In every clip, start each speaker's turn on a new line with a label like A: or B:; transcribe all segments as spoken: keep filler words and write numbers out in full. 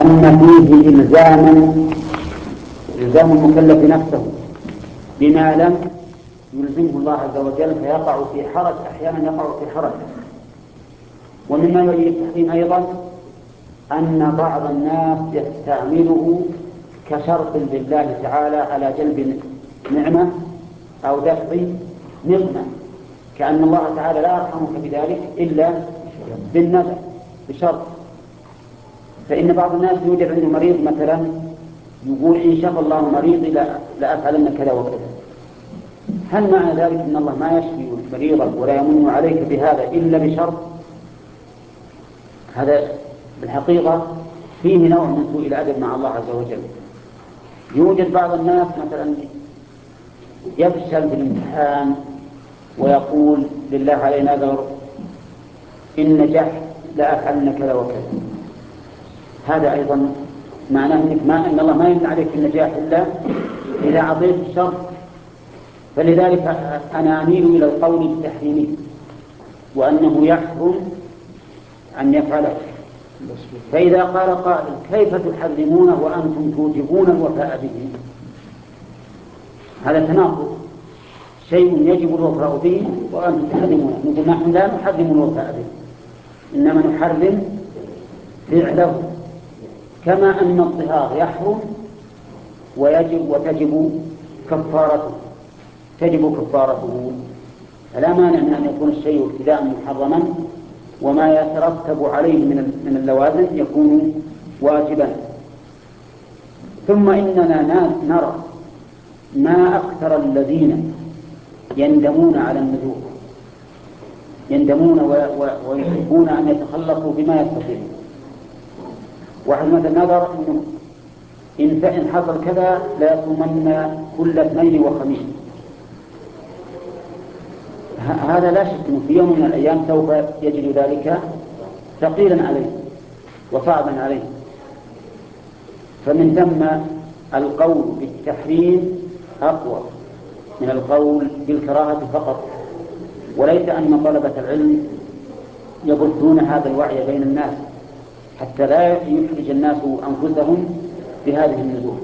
A: أن فيه إلزاما إلزام المكلف نفسه بما لم يلزمه الله عز وجل فيقع في حرج، أحيانا يقع في حرج. ومما يلي التحريم أيضا أن بعض الناس يستعمله كشرط لله تعالى على جلب نعمة أو دفع نقمة، كأن الله تعالى لا يرحمك بذلك إلا بالنذر بشرط. فإن بعض الناس يوجد عنده مريض مثلا يقول إن شاء الله مريضي لأفعلن كذا وكذا، هل معنى ذلك أن الله ما يشفي مريضا ولا يمن عليك بهذا إلا بشرط؟ هذا بالحقيقة فيه نوع من سوء الأدب مع الله عز وجل. يوجد بعض الناس مثلا يفشل في الامتحان ويقول لله علي نذر إن نجحت لأفعلن كذا وكذا، هذا أيضا معناه أنك ما أن الله ما يمنع عليك النجاح إلا إذا أعطيت الشرط. فلذلك أنا أميل إلى القول بتحريمه وأنه يحرم أن يفعله. فإذا قال قائل كيف تحرمونه وأنتم توجبون الوفاء به؟ هذا تناقض، شيء يجب الوفاء به وأنتم تحرمونه. نقول نحن لا نحرم الوفاء به، إنما نحرم فعله، كما أن الطهار يحرم ويجب وتجب كفارته تجب كفارته. فلا مانع من أن يكون الشيء ابتداء محرما وما يترتب عليه من من اللوازم يكون واجبا. ثم إننا نرى ما أكثر الذين يندمون على النذور، يندمون ويحبون أن يتخلصوا بما يستطيعون. واحد مثلا نظر إنه إن فإن حصل كذا لا يصومن كل اثنين وخميس، هذا لا شك أنه في يوم من الأيام سوف يجد ذلك ثقيلا عليه وصعبا عليه. فمن ثم القول بالتحريم أقوى من القول بالكراهة فقط، وليس أن طلبة العلم يبثون هذا الوعي بين الناس حتى لا يحرج الناس أنفسهم بهذه النذور.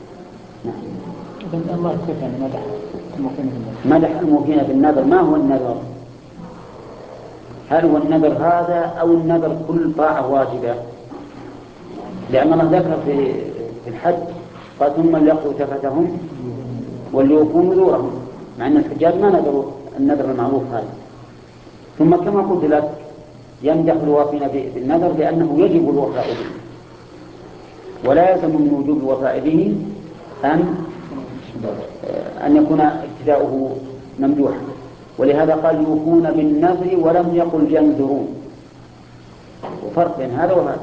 B: نعم. الله كيف مدح
A: مدح الموفين بالنذر. ما هو النذر؟ هل هو النذر هذا أو النذر كل طاعة واجبة؟ لأن الله ذكر في الحج قال ثم ليقضوا تفتهم وليوفوا نذورهم، مع أن الحجاج ما نذروا النذر المعروف هذا. ثم كما قلت لك يمدح الوافين بالنذر لأنه يجب الوفاء به، ولا يلزم من وجوب الوفاء به أن أن يكون ابتداؤه ممدوحا. ولهذا قال يوفون بالنذر ولم يقل ينذرون، وفرق بين هذا وهذا.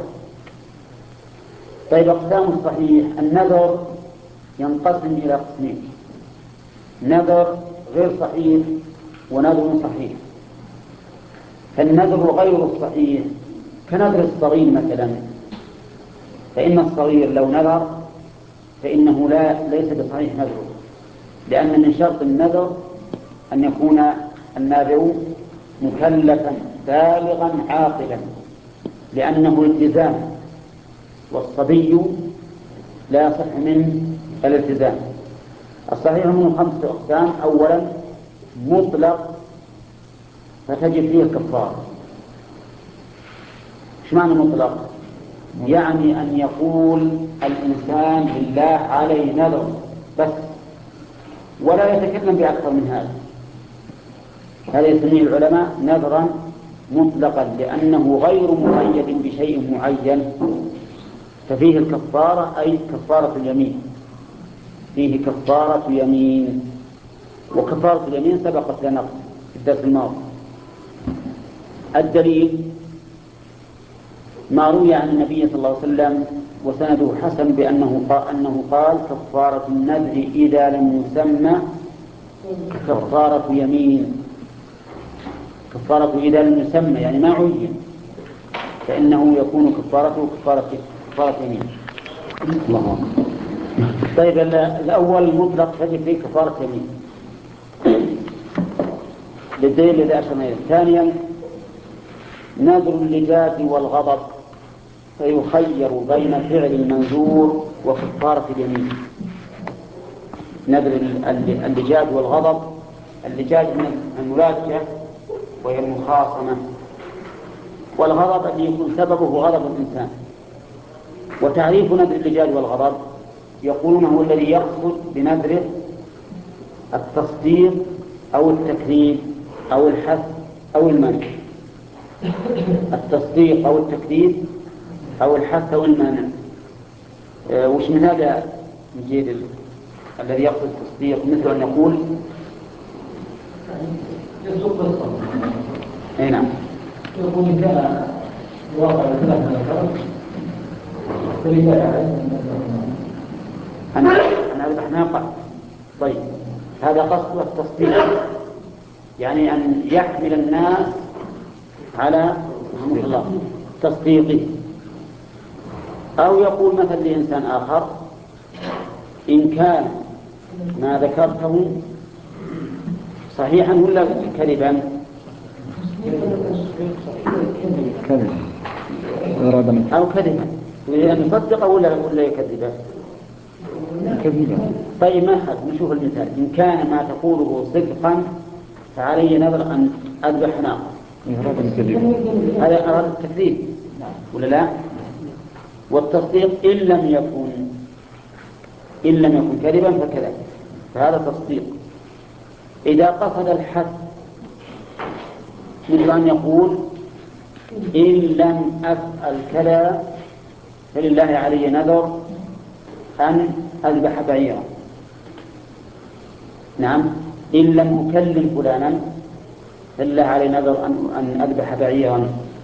A: طيب أقسام الصحيح، النذر ينقسم إلى قسمين: نذر غير صحيح ونذر صحيح. فالنذر غير الصحيح كنذر الصغير مثلا، فإن الصغير لو نذر فإنه لا ليس بصحيح نذره، لأن من شرط النذر أن يكون الناذر مكلفا بالغا عاقلا، لأنه التزام، والصبي لا يصح من الالتزام. الصحيح منه خمسة أقسام: أولا مطلق فتجب فيه الكفارة. ايش معنى مطلق؟ يعني أن يقول الإنسان لله عليه نذر بس ولا يتكلم بأكثر من هذا، هذا يسميه العلماء نذرا مطلقا، لأنه غير مقيد بشيء معين، ففيه الكفارة أي كفارة اليمين، فيه كفارة يمين. وكفارة اليمين سبقت لنا في الدرس الماضي. الدليل ما روي عن النبي صلى الله عليه وسلم وسنده حسن بأنه قال, أنه قال كفارة النذر إذا لم يسمى كفارة يمين. كفارة إذا لم يسمى يعني ما عين، فإنه يكون كفارته كفارة, كفارة يمين. الله. طيب الأول المطلق تجب فيه كفارة يمين للدليل الذي أشرنا إليه. ثانيا نذر اللجاج والغضب فيخير بين فعل المنذور وكفارة اليمين. نذر اللجاج والغضب. اللجاج من الملاجة وهي المخاصمة، والغضب الذي يكون سببه غضب الإنسان. وتعريف نذر اللجاج والغضب يقولون هو الذي يقصد بنذره التصديق أو التكذيب أو الحث أو المنع. التصديق أو التكذيب أو الحث أو المانع. أه وش مثال يا مجيد الذي يقصد التصديق؟ مثل أن يقول أي نعم
B: يقول إن كان الواقع ثلاث ملكات فلله عليه
A: أنا أنا أذبح ناقة. طيب هذا قصد التصديق، يعني أن يحمل الناس على رحمه الله تصديقه. أو يقول مثلا لإنسان آخر إن كان ما ذكرته صحيحا ولا كذبا؟ أو كذبا، يعني يصدقه ولا ولا يكذبه؟ كذبا. طيب ما حد نشوف المثال. إن كان ما تقوله صدقا فعلي نذر أن أذبح ناقة. هذا أراد التكذيب ولا لا؟ والتصديق إن لم يكن إن لم يكن كذبا فكذا، فهذا تصديق. إذا قصد الحث مثل أن يقول إن لم أفعل كذا فلله علي نذر أن أذبح بعيرا. نعم، إن لم أكلم فلانا فلله علي نذر أن أذبح بعيرا.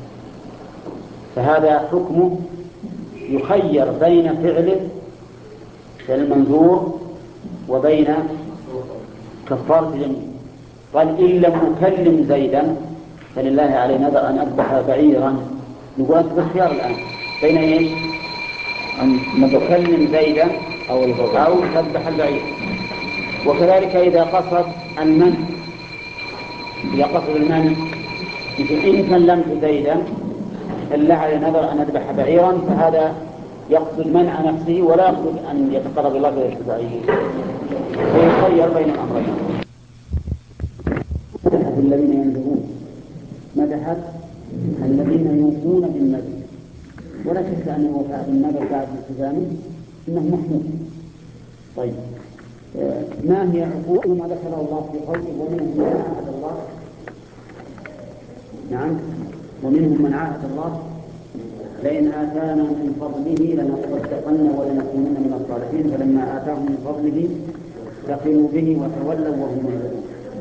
A: فهذا حكمه يخير بين فعله المنذور وبين كفارة اليمين. قال إن لم أكلم زيدا فلله علي نذر أن أذبح بعيرا. نقول أنت بالخيار الآن بين إيش؟ أن تكلم زيدا أو أو تذبح البعير. وكذلك إذا قصد المنع، إذا قصد المنع مثل إن كلمت زيدا فلله علي نذر أن أذبح بعيرا، فهذا يقصد منع نفسه ولا يقصد أن يتقرب الله بالبعير، ويخير بين الأمرين. مدحت الذين ينذرون، مدحت الذين يوفون بالنذر، ولا شك أن الوفاء بالنذر بعد التزامه إنه محمود. طيب ما هي حقوق ما ذكره الله في قوله ومنهم من عاهد الله؟ نعم، ومنهم من عاهد الله لئن آتانا من فضله لنصدقن ولنكونن من الصالحين، فلما آتاهم من فضله بخلوا به وتولوا وهم معرضون.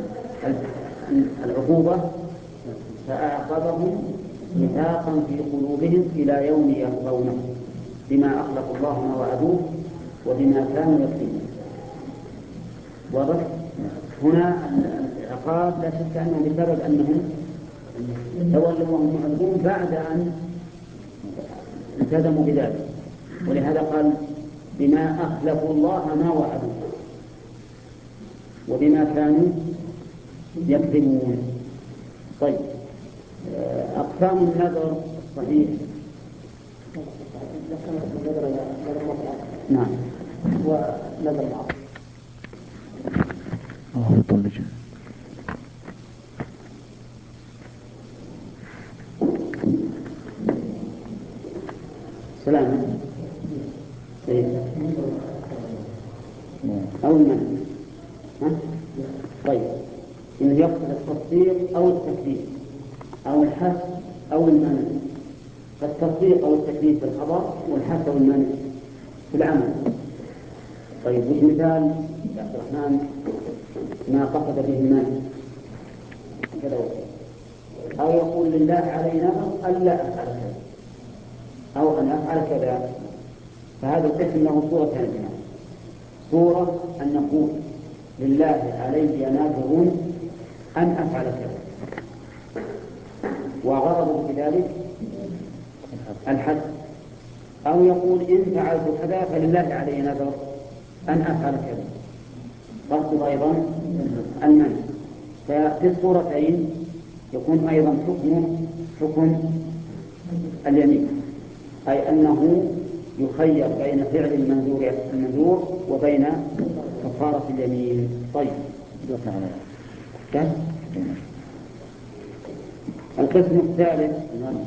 A: العقوبة فأعقبهم نفاقا في قلوبهم إلى يوم يلقونه بما أخلفوا الله ما وعدوه وبما كانوا يكذبون. واضح؟ هنا العقاب لا شك أنه بسبب أنهم تولوا وهم معرضون بعد أن التزموا بذلك، ولهذا قال بما أخلفوا الله ما وعدوه وبما كانوا يكذبون. طيب أقسام النذر صحيح. نعم، ونذر العقل. سلام أو المنع. طيب إنه يقصد التصديق أو التكذيب أو الحث أو المنع. فالتصديق أو التكذيب في الخبر والحث أو المنع في العمل. طيب وش مثال يا عبد الرحمن ما قصد به المنع كذا؟ أو يقول لله علينا ألا أفعل كذا أو أن أفعل كذا. فهذا القسم له صورتان: صورة أن نقول لله علي ناذر أن أفعل كذا، وغرضه بذلك الحد. أو يقول إن فعلت كذا فلله علي نذر أن أفعل كذا، قصد أيضا المنع. ففي الصورتين يكون أيضا حكمه حكم اليمين. أي أنه يخير بين فعل المنذور المنذور وبين كفارة اليمين. طيب القسم الثالث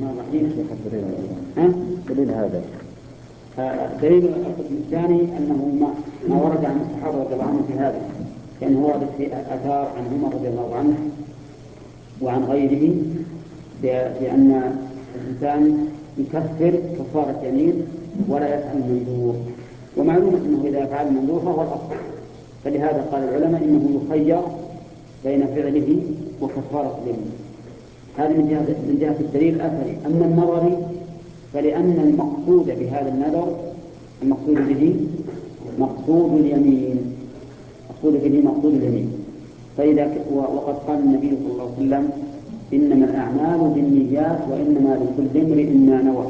C: دليل هذا
A: دليل القسم الثاني أنه ما, ما ورد عن الصحابة رضي الله عنهم في هذا، لأنه ورد في آثار عن عمر رضي الله عنه وعن غيره بأن الإنسان يكفر كفارة يمين ولا يفعل المنذور، ومعلوم أنه إذا فعل المنذور فهو الأصل، فلهذا قال العلماء إنه يخير بين فعله وكفارة اليمين. هذا من جهة من جهة الدليل الأثري. أما النظري فلأن المقصود بهذا النذر المقصود به مقصود اليمين، مقصود به مقصود اليمين. فإذا وقد قال النبي صلى الله عليه وسلم إنما الأعمال بالنيات وإنما لكل امرئ ما نوى.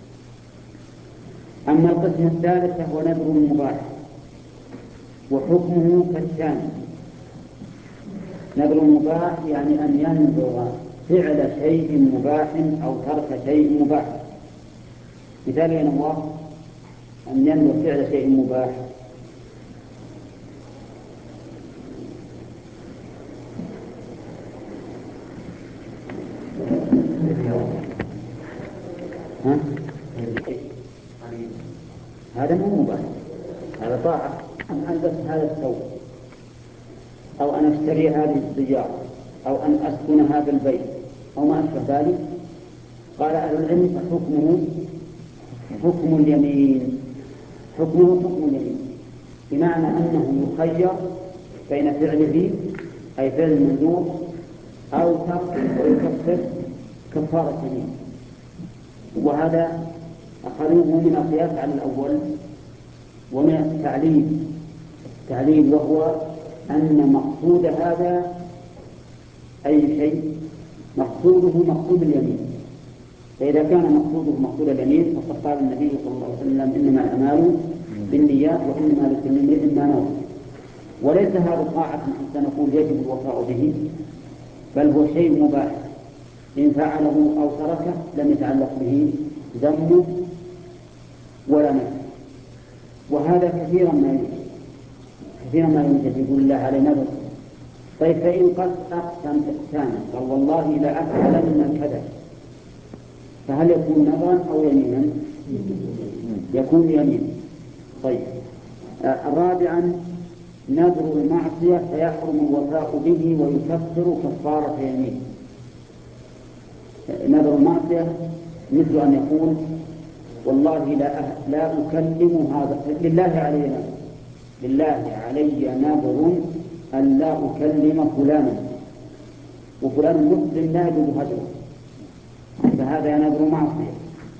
A: أما القسم الثالث فهو نذر المباح وحكمه كالثاني. نذر المباح يعني أن ينذر فعل شيء مباح أو ترك شيء مباح. مثال ينوى أن ينذر فعل شيء مباح ها؟ هذا مو مباح، هذا طاعة. أن ألبس هذا الثوب أو أن أشتري هذه السيارة أو أن أسكن هذا البيت أو ما أشبه ذلك. قال أهل العلم فحكمه حكم اليمين، حكمه حكم اليمين، بمعنى أنه يخير بين فعله أي فعل المندوب أو يكفر كفارة يمين. وهذا أخذوه من القياس على الأول ومن التعليل التعليل وهو أن مقصود هذا أي شيء مقصوده مقصود اليمين. فإذا كان مقصوده مقصود اليمين فقد قال النبي صلى الله عليه وسلم إنما الأعمال بالنيات وإنما لكل امرئ ما نوى. وليس هذا طاعة حتى نقول يجب الوفاء به، بل هو شيء مباح إن فعله أو تركه لم يتعلق به ذنب ولا نفس. وهذا كثيرا ما يوجد كثيرا ما يوجد يقول الله عليه نذر. طيب فإن قد أقسم إحسانا قال والله لا أفعلن كذا، فهل يكون نذرا أو يمينا؟ يكون يمين. طيب آه رابعا نذر المعصية فيحرم الوفاء به ويكفر كفارة يمين. نذر المعصية مثل أن يقول والله لا لا أكلم هذا لله علي نذر لله علي نذر أن لا أكلم فلانا، وفلان مسلم لا يجوز هجره، فهذا نذر معصية،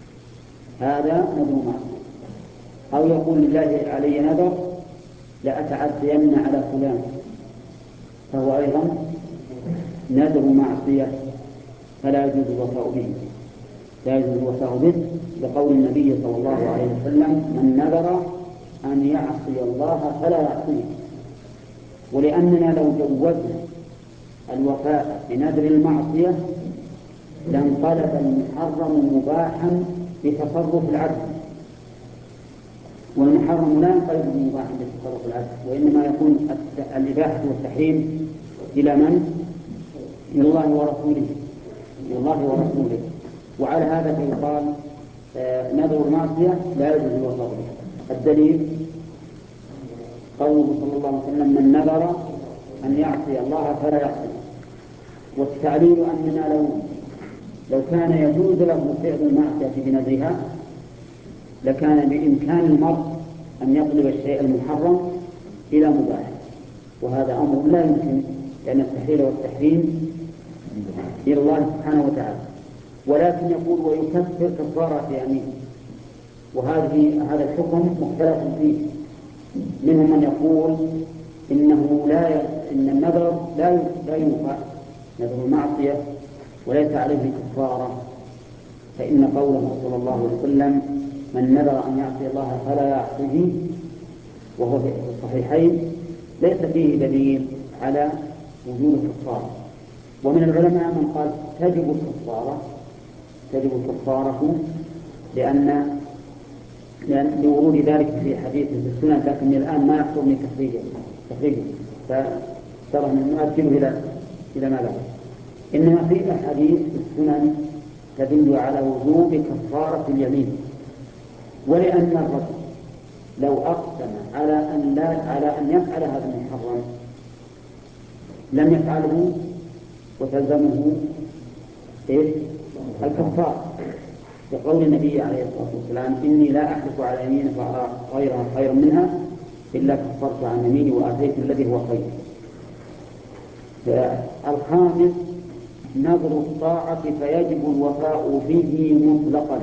A: هذا نذر معصية. أو يقول لله علي نذر لأتعدين على فلان، فهو أيضا نذر معصية فلا يجوز الوفاء به لا يجوز الوفاء به لقول النبي صلى الله عليه وسلم من نذر أن يعصي الله فلا يعصيه. ولأننا لو جوزنا الوفاء بنذر المعصية لانقلب المحرم مباحا بتصرف العبد، والمحرم لا ينقلب مباحا بتصرف العبد، وإنما يكون الإباحة والتحريم إلى من؟ إلى الله ورسوله إلى الله ورسوله. وعلى هذا فيقال آه نذر المعصية لا يجوز الوفاء به. الدليل قوله صلى الله عليه وسلم من نذر أن يعصي الله فلا يعصي. والتعليل أننا لو لو كان يجوز له فعل المعصية بنذرها لكان بإمكان المرء أن يقلب الشيء المحرم إلى مباح، وهذا أمر لا يمكن لأن التحليل والتحريم إلى الله سبحانه وتعالى. ولكن يقول ويكفر كفارة يمين، وهذه هذا الحكم مختلف فيه. منهم من يقول إنه لا ي... إن النذر لا ي... لا يوفى نذر المعصية وليس عليه كفارة، فإن قوله صلى الله عليه وسلم من نذر أن يعصي الله فلا يعصيه وهو في الصحيحين ليس فيه دليل على وجود الكفارة. ومن العلماء من قال تجب الكفارة تجب الكفارة لأن لأن لورود ذلك في حديث في السنن، لكن الآن ما يحصلني تخريجه تخريجه فترى نؤجله إلى إلى ما بعد. إنما في أحاديث في السنن تدل على وجوب كفارة اليمين، ولأن الرجل لو أقسم على أن لا على أن يفعل هذا المحرم لم يفعله وتلزمه إيه؟ الكفارة، لقول النبي عليه الصلاة والسلام: إني لا أحلف على يمين فأرى غيرها خيرا منها إلا كفرت عن يميني وآتيت الذي هو خير. الخامس نظر الطاعة فيجب الوفاء به مطلقا،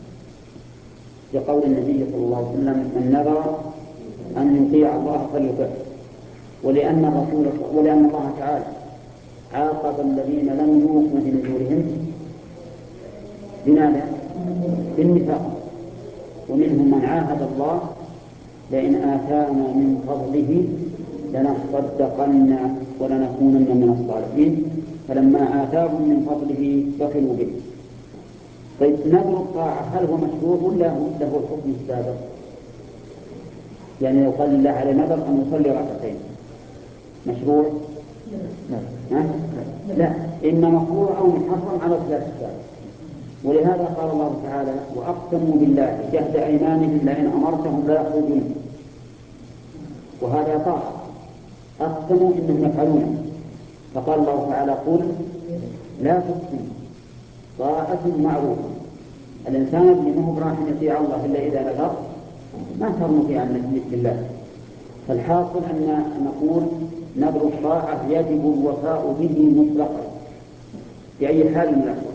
A: لقول النبي صلى الله عليه وسلم: من نذر أن يطيع الله فليطعه. ولأن الرسول ولأن الله تعالى عاقب الذين لم يوفوا بنذورهم بماذا؟ بالنفاق. ومنهم من عاهد الله: لئن آتانا من فضله لنصدقن ولنكونن من الصالحين، فلما آتاهم من فضله بخلوا به. طيب، نذر الطاعة هل هو مشروع ولا له الحكم السابق؟ يعني لو قال الله عليه نذر أن يصلي ركعتين مشروع؟ لا. لا، إما مكروه أو محرم على خلاف السابق. ولهذا قال الله تعالى: وأقسموا بالله جهد أيمانهم لئن أمرتهم لا يخرجون. وهذا طاعة، أقسموا إنهم يفعلونه، فقال الله تعالى: قل لا تقسموا طاعة معروفة. الإنسان اللي ما هو راح يطيع الله إلا إذا نذر ما ترمي عن الله. فالحاصل أن نقول نذر الطاعة يجب الوفاء به مطلقا بأي حال من الأحوال،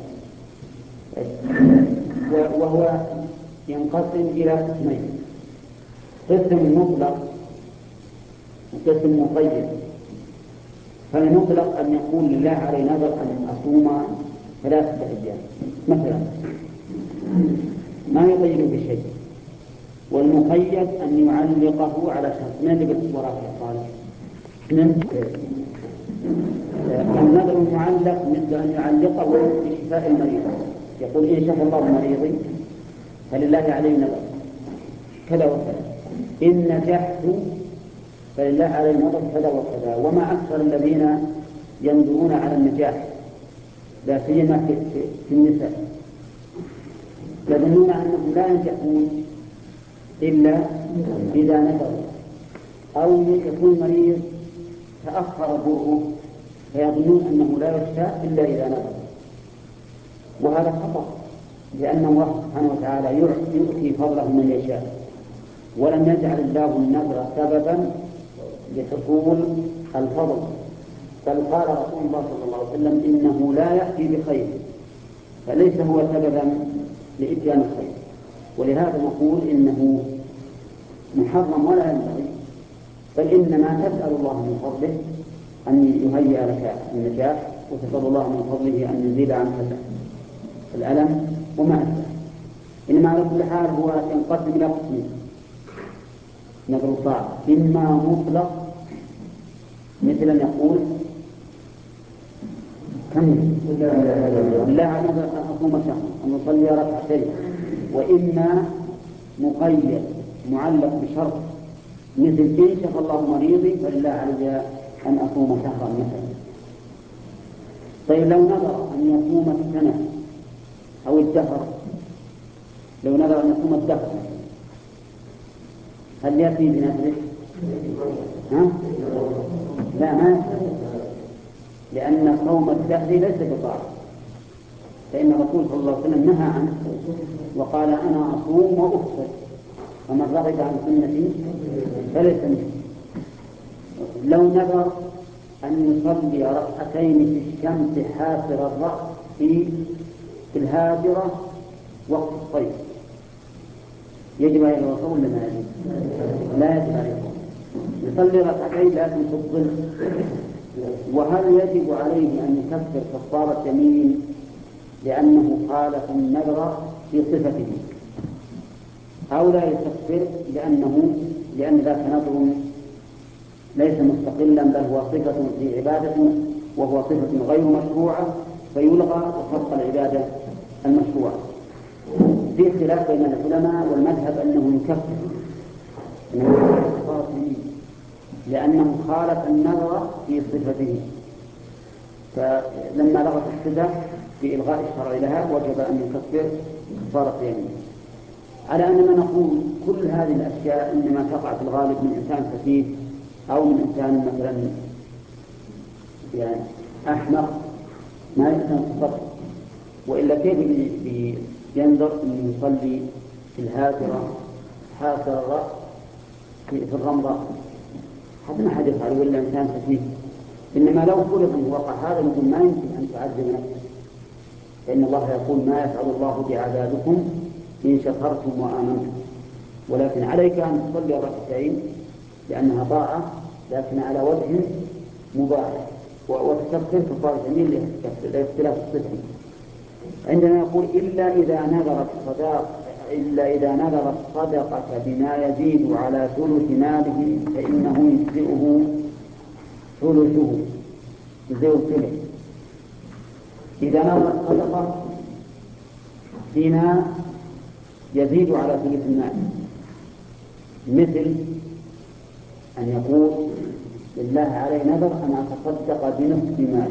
A: وهو ينقسم إلى قسمين: قسم مطلق وقسم مقيد. فالمطلق أن يقول لله علي نذر أن أصوم ثلاثة أيام مثلا ما يقيد بشيء. والمقيد أن يعلقه على شرط. من اللي بالصورة الصالح؟ النذر المعلق مثل أن يعلقه بشفاء المريض، يقول: إن شفى الله مريضي فلله علي نذر كذا وكذا، إن نجحت فلله علي نذر كذا وكذا. وما أكثر الذين ينذرون على النجاح، لا سيما في, في النساء، يظنون أنهم لا ينجحون إلا إذا نذروا، أو يكون مريض تأخر بره فيظنون أنه لا يشفى إلا إذا نذر. وهذا خطأ، لأن الله سبحانه وتعالى يؤتي فضله من يشاء، ولم يجعل الله النذر سببا لحصول الفضل، بل قال رسول الله صلى الله عليه وسلم: إنه لا يأتي بخير، فليس هو سببا لإتيان الخير. ولهذا نقول إنه محرم ولا ينبغي، بل إنما تسأل الله من فضله أن يهيئ لك النجاح، وتسأل الله من فضله أن يزيد عنك الألم وما أشبه. إنما على كل حال هو ينقسم إلى قسمين: نذر الطاعة إما مطلق مثل أن يقول: كم لا نذر أن أصوم شهرا أن أصلي ركعتين. وإما مقيد معلق بشرط مثل: إن شفى الله مريضي فلله علي أن أصوم شهرا مثلا. طيب، لو نذر أن يصوم السنة أو الدهر، لو نذر أن يصوم الدهر هل يأتي بنذره؟ ها؟ لا، ما يأتي، لأن صوم الدهر ليس بطاعة، فإن الرسول صلى الله عليه وسلم نهى عنه وقال: أنا أصوم وأفطر، فمن رغب عن سنتي فليس مني. لو نذر أن يصلي ركعتين في الشمس حافر الرأس في الهاجرة وقت الصيف، يجب عليه الوضوء ولا ما يجب؟ لا يجب عليه الوضوء، يصلي ركعتين لكن في الظل. وهل يجب عليه أن يكفر كفارة يمين لأنه خالف النذر في صفته، أو لا يكفر لأنه لأن ذاك نذر ليس مستقلا بل هو صفة في عبادة وهو صفة غير مشروعة فيلغى وتبقى العبادة المشروعة؟ في اختلاف بين العلماء، والمذهب أنه يكفر لأنه خالف النظر في صفته، فلما لغت الصفة بإلغاء الشرع لها وجب أن يكفر كفارة يمين. على أننا نقول كل هذه الأشياء إنما تقع في الغالب من إنسان سفيه أو من إنسان مثلا يعني أحمق ما يمكن التصرف، وإلا كيف ينظر أن يصلي في الهاجرة حاصر الرأس في الرمضة؟ هذا ما حد يفعل ولا إنسان سفيه. إنما لو فرض أن وقع هذا نقول ما يمكن أن تعذب نفسك، فإن الله يقول ما يفعل الله بعذابكم إن شكرتم وآمنتم، ولكن عليك أن تصلي ركعتين لأنها طاعة لكن على وجه مباح، وتكفر كفارة يمين لاختلاف الصفة. عندنا يقول إلا إذا نذر الصدقة إلا إذا نذر الصدقة بما يزيد على ثلث ماله فإنه يجزئه ثلثه يجزئه الثلث. إذا نذر الصدقة بما يزيد على ثلث المال، مثل أن يقول لله علي نذر أن أتصدق بنصف مال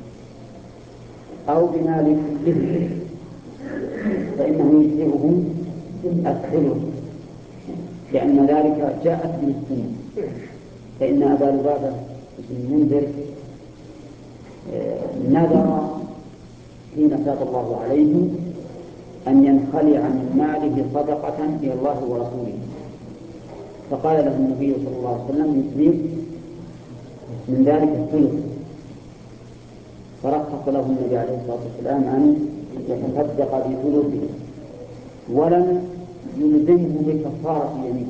A: أو بمال كله فإنه يجزئه الثلث، لأن ذلك جاءت به السنة. فإن أبا لبابة بن المنذر نذر حين تاب الله عليه أن ينخلع من ماله صدقة إلى الله ورسوله، فقال له النبي صلى الله عليه وسلم يجزيك من ذلك الثلث، فرخص له النبي عليه الصلاة والسلام أن يتصدق بثلثه ولم يلزمه بكفارة يمين.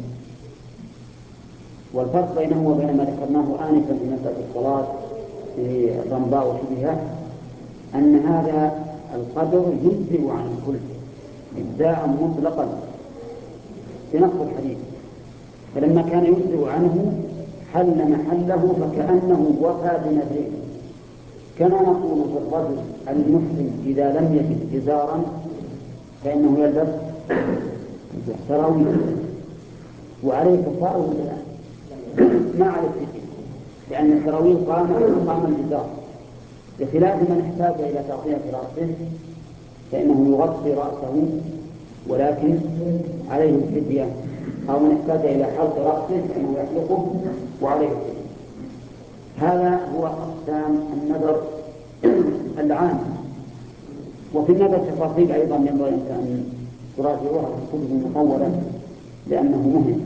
A: والفرق بينه وبين ما ذكرناه آنفا في مسألة الصلاة في الرمضاء وشبهها أن هذا القدر يجزئ عن الكل إجزاء مطلقا بنص الحديث، فلما كان يجزئ عنه حل محله فكأنه وفى بنذره. كما نقول في الرجل المسلم إذا لم يجد إزارا فإنه يلبس سراويل وعليه كفارة ما عليه فيه، لأن السراويل قام قام الإزار، بخلاف من احتاج إلى تغطية رأسه فإنه يغطي رأسه ولكن عليه الفدية، أو من احتاج إلى حلق رأسه فإنه يحلقه وعليه الفدية. هذا هو أقسام النذر العام. وفي النذر تفاصيل أيضا ينبغي أن تراجعوها في الكتب المطولة لأنه مهم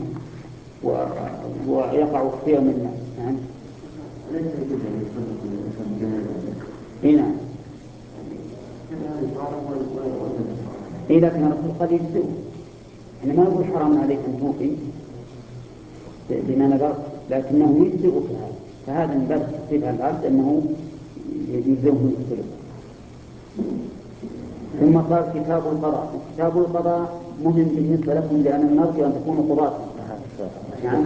A: ويقع كثير من الناس. نعم. هنا إذا كان الرسول قد يجزئ، أنا ما أقول حرام عليك أن توفي بما نذرت، لكنه يجزئ في هذا، فهذا من باب تخفيف العبد أنه يجزئه من الثلث. ثم قال كتاب القضاء. كتاب القضاء مهم بالنسبة لكم لأن نرجو أن تكونوا قضاة. نعم.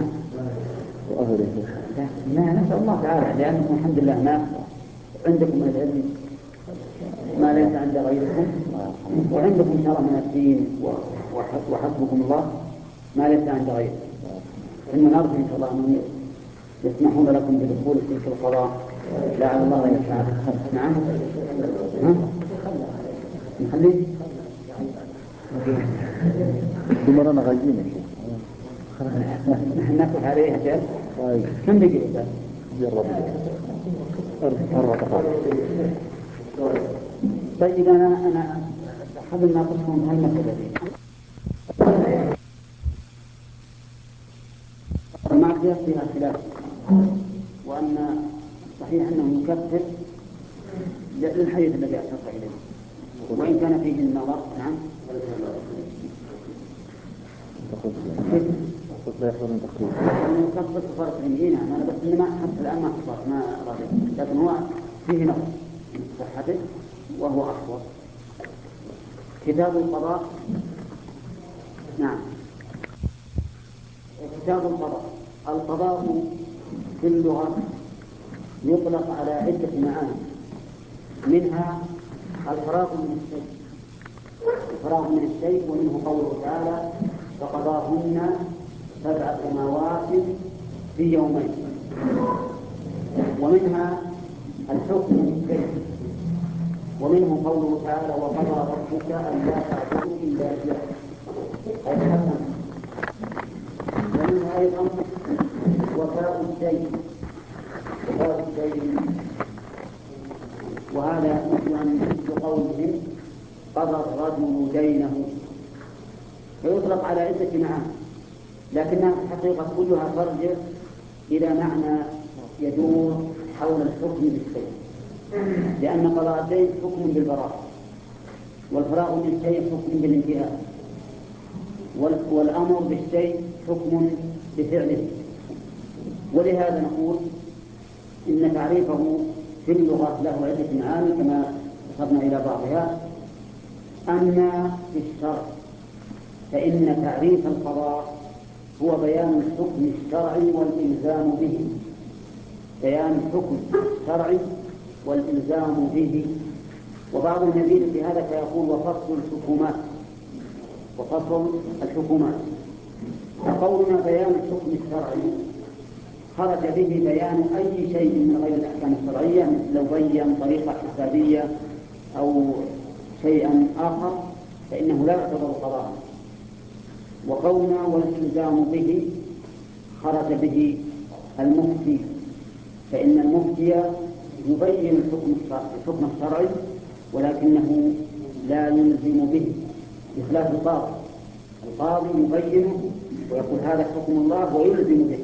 A: لا نسأل الله تعالى لأنكم الحمد لله ما عندكم من العلم ما ليس عند غيركم، وعندكم إن شاء الله من الدين وحسبكم الله ما ليس عند غيركم. إن نرجو إن شاء الله أن يسمحون لكم بدخول تلك القضاء لعل الله يسعى. نعم. نخليه
C: دمر أنا غايين
A: نحن ناكل عليه يا شيخ. كم دقيقة؟
C: جرب أربع دقائق.
A: طيب أنا أنا أحب أن أقصهم هالمسألة دي. المعصية فيها خلاف، وأن صحيح أنه يكفر للحديث الذي أشرت إليه وإن كان فيه النظر. نعم.
C: لا يحصل من تخريج.
A: أنه يكفر كفارة يمين. نعم. أنا بس إنما حتى الآن ما كفر ما راجع، لكن هو فيه نظر صحته وهو أحوط. كتاب القضاء. نعم. كتاب القضاء. القضاء في اللغة يطلق على عدة معاني، منها الفراغ من الشيء الفراغ من الشيء. ومنه قوله تعالى فقضاهن سبع سماوات في يومين. ومنها الحكم بالشيء. ومنه قوله تعالى وقضى ربك ألا تعبدوا إلا إياه أي حكم. ومنها أيضا وفاء الشيء وفاء الشيء وهذا مثل قولهم قضى الرجل دينه، فيطلق على عدة معاني، لكنها في الحقيقة كلها ترجع إلى معنى يدور حول الحكم بالشيء، لأن قضاء الدين حكم بالبراءة، والفراغ من الشيء حكم بالانتهاء، والأمر بالشيء حكم بفعله. ولهذا نقول إن تعريفه في اللغة له عدة معاني كما ذكرنا إلى بعضها. أما في الشرع فإن تعريف القضاء هو بيان الحكم الشرعي والإلزام به، بيان الحكم الشرعي والإلزام به. وبعض النبيل في هذا فيقول وفصل الحكومات وفصل الحكومات. فقولنا بيان الحكم الشرعي خرج به بيان أي شيء من غير الأحكام الشرعية، مثل لو بين طريقة حسابية أو شيئا آخر فإنه لا يعتبر قضاء. وقولنا والإلزام به خرج به المفتي، فإن المفتي يبين الحكم الشرعي ولكنه لا يلزم به، بخلاف القاضي. القاضي يبينه ويقول هذا حكم الله ويلزم به.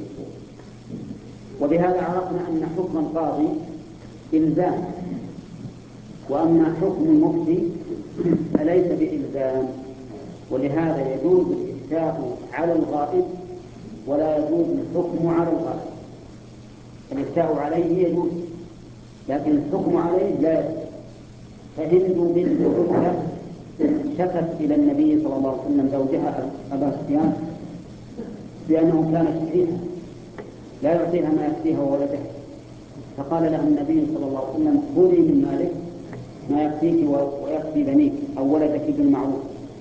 A: وبهذا عرفنا أن حكم القاضي إلزام، وأما حكم المفتي فليس بإلزام. ولهذا يجوز الإفتاء على الغائب ولا يجوز الحكم على الغائب. الإفتاء عليه يجوز لكن الحكم عليه لا يجوز. فهند بنت عتبة شكت إلى النبي صلى الله عليه وسلم زوجها أبا سفيان بأنه كان شحيحا لا يعطيها ما يكفيها وولدها، فقال لها النبي صلى الله عليه وسلم خذي من مالك ما يكفيك ويكفي بنيك أو ولدك بالمعروف.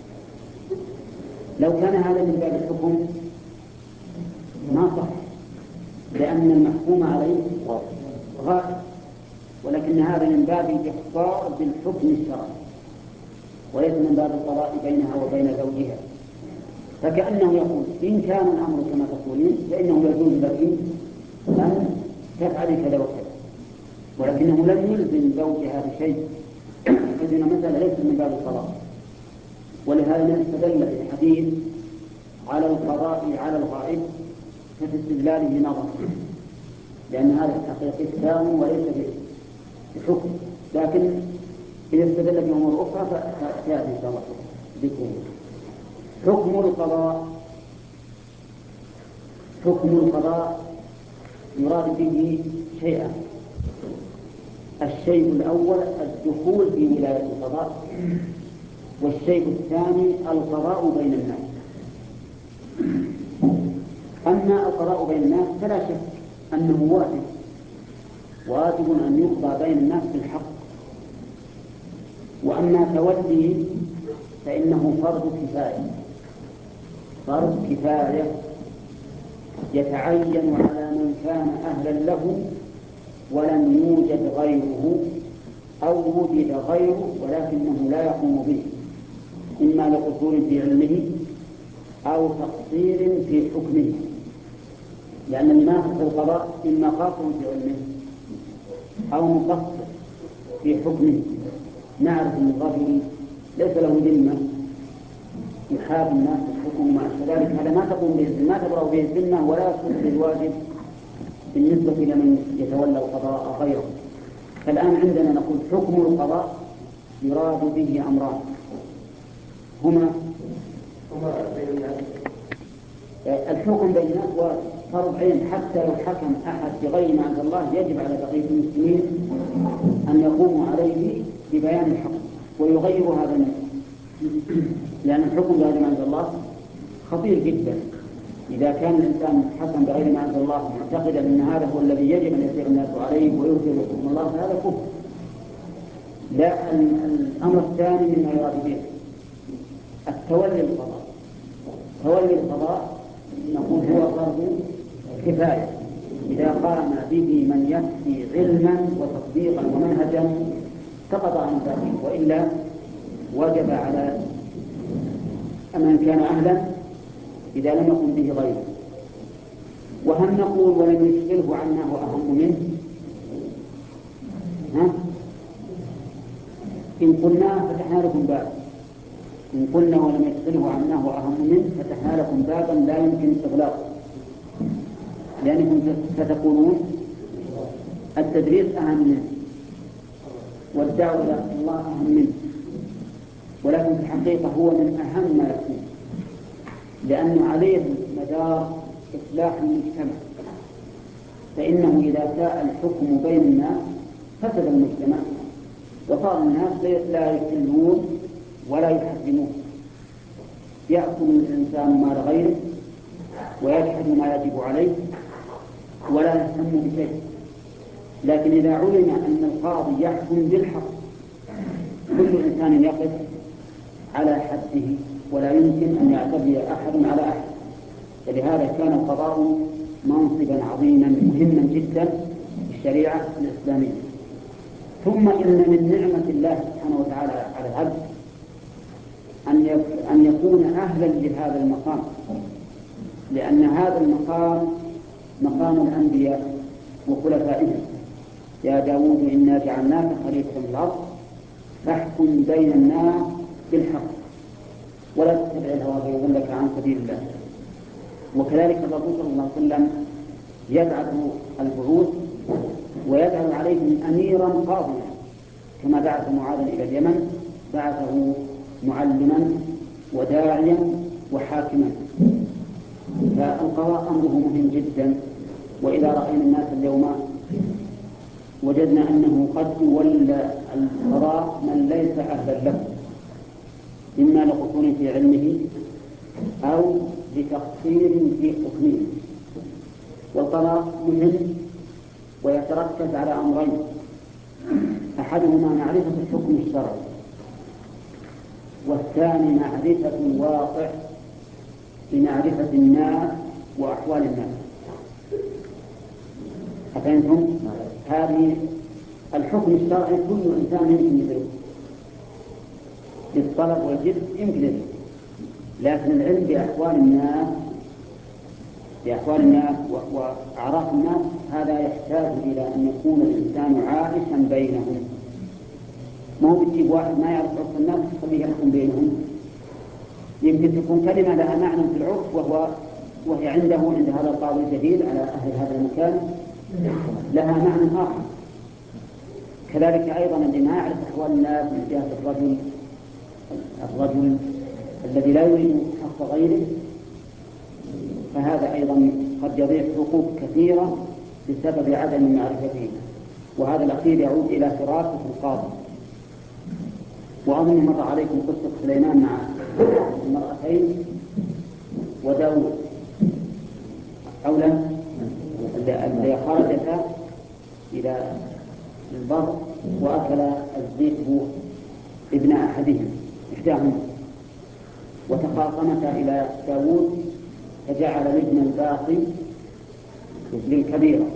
A: لو كان هذا من باب الحكم ما صح، لأن المحكوم عليه غائب، ولكن هذا من باب الإخبار بالحكم الشرعي وليس من باب القضاء بينها وبين زوجها. فكأنه يقول إن كان الأمر كما تقولين فإنه يجوز لك أن تفعلي كذا وكذا، ولكنه لم يلزم زوجها بشيء، فإن مثلا ليس من باب القضاء. ولهذا نستدل بالحديث على القضاء على الغائب ففي استدلاله نظر، لأن هذا الحقيقة إسلام وليس بحكم، لكن إذا استدل بأمور أخرى فيأتي إن شاء الله ذكره. حكم القضاء حكم القضاء يراد به شيئا. الشيء الأول الدخول في ولاية القضاء، والشيء الثاني القضاء بين الناس. أما القضاء بين الناس فلا شك أنه واجب واجب أن يقضى بين الناس بالحق. وأما توليه فإنه فرض كفاية فرض كفاية يتعين على من كان أهلا له ولم يوجد غيره أو وجد غيره ولكنه لا يقوم به، إما لقصور في علمه أو تقصير في حكمه، لأن الناس في القضاء إما قاصر في علمه أو مقصر في حكمه. نعرف أن الرجل ليس له ذمة يحاب الناس الحكم مع كذلك، هذا ما تقوم به ما تبرأ به الذمة ولا يكون بالواجب بالنسبة لمن يتولى القضاء غيره. فالآن عندنا نقول حكم القضاء يراد به أمران هما الحكم بين الناس وفرض عين، حتى لو حكم أحد بغير ما أنزل الله يجب على بقية المسلمين أن يقوموا عليه ببيان الحق ويغيروا هذا الناس، لأن الحكم بغير ما أنزل الله خطير جدا. إذا كان الإنسان حكم بغير ما أنزل الله معتقدا أن هذا هو الذي يجب أن يسير الناس عليه ويرسل حكم الله فهذا كفر. لا الأمر الثاني مما يراد به التولي القضاء. تولي القضاء نقول هو فرض كفاية إذا قام به من يكفي علما وتطبيقا ومنهجا سقط عن ذلك، وإلا وجب على من كان أهلا إذا لم يقم به غيره. وهل نقول ولم يشغله عنا هو أهم منه؟ ها؟ إن قلنا فتحنا لكم باب، إن قلنا ولم يشغله عنا هو أهم منه فتحنا لكم بابا لا يمكن إغلاقه، لأنكم ستقولون التدريس أهم منه والدعوة إلى الله أهم منه، ولكن في الحقيقة هو من أهم ما يكون، لأن عليه مدار إصلاح المجتمع، فإنه إذا ساء الحكم بين الناس فسد المجتمع وصار الناس لا يحلون ولا يحرمون، يأكل الإنسان مال غيره ويجحد ما يجب عليه ولا يهتم بشيء. لكن إذا علم أن القاضي يحكم بالحق كل إنسان يقف على حده ولا يمكن أن يعتدي أحد على أحد، فلهذا كان القضاء منصبا عظيما مهما جدا في الشريعة الإسلامية. ثم إن من نعمة الله سبحانه وتعالى على العبد أن يكون أهلا لهذا المقام، لأن هذا المقام مقام الأنبياء وخلفائهم. يا داود إنا جعلناك خليفة في الأرض فاحكم بين الناس بالحق ولا تتبع الهوى فيضلك عن سبيل الله. وكذلك الرسول صلى الله عليه وسلم يبعث البعوث ويجعل عليهم أميرا قاضيا، كما بعث معاذا إلى اليمن بعثه معلما وداعيا وحاكما. فالقضاء أمره مهم جدا. وإذا رأينا الناس اليوم وجدنا أنه قد ولى القضاء من ليس أهلا له، إما لقصور في علمه أو لتقصير في حكمه. والقضاء مهم ويتركز على أمرين: أحدهما معرفة الحكم الشرعي، والثاني معرفة الواقع بمعرفة الناس وأحوال الناس. أفهمتم؟ هذه الحكم الشرعي كل إنسان يمكن يدركه بالطلب والجد يمكن يدركه، لكن العلم بأحوال الناس بأحوال الناس وأعراف الناس هذا يحتاج إلى أن يكون الإنسان عائشا بينهم. ما هو بتجيب واحد ما يعرف عرف الناس خليه يحكم بينهم. يمكن تكون كلمة لها معنى في العرف وهو وهي عنده عند هذا القاضي الجديد على أهل هذا المكان لها معنى آخر. كذلك أيضا اللي ما يعرف أحوال الناس من جهة الرجل الرجل الذي لا يريد حق غيره، فهذا أيضا قد يضيع حقوق كثيرة بسبب عدم معرفته، وهذا الأخير يعود إلى فراسة القاضي. وأظن مر عليكم قصة سليمان مع المرأتين وداود أولا اللي خرجتا إلى البر وأكل الذئب ابن أحدهم إحداهما، وتخاصمتا إلى داود فجعل الابن الباقي للكبيرة،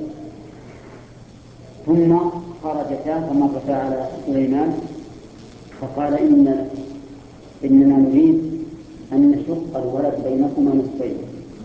A: ثم خرجتا فمرتا على سليمان فقال إن إننا نريد أن نشق الولد بينكما نصفين،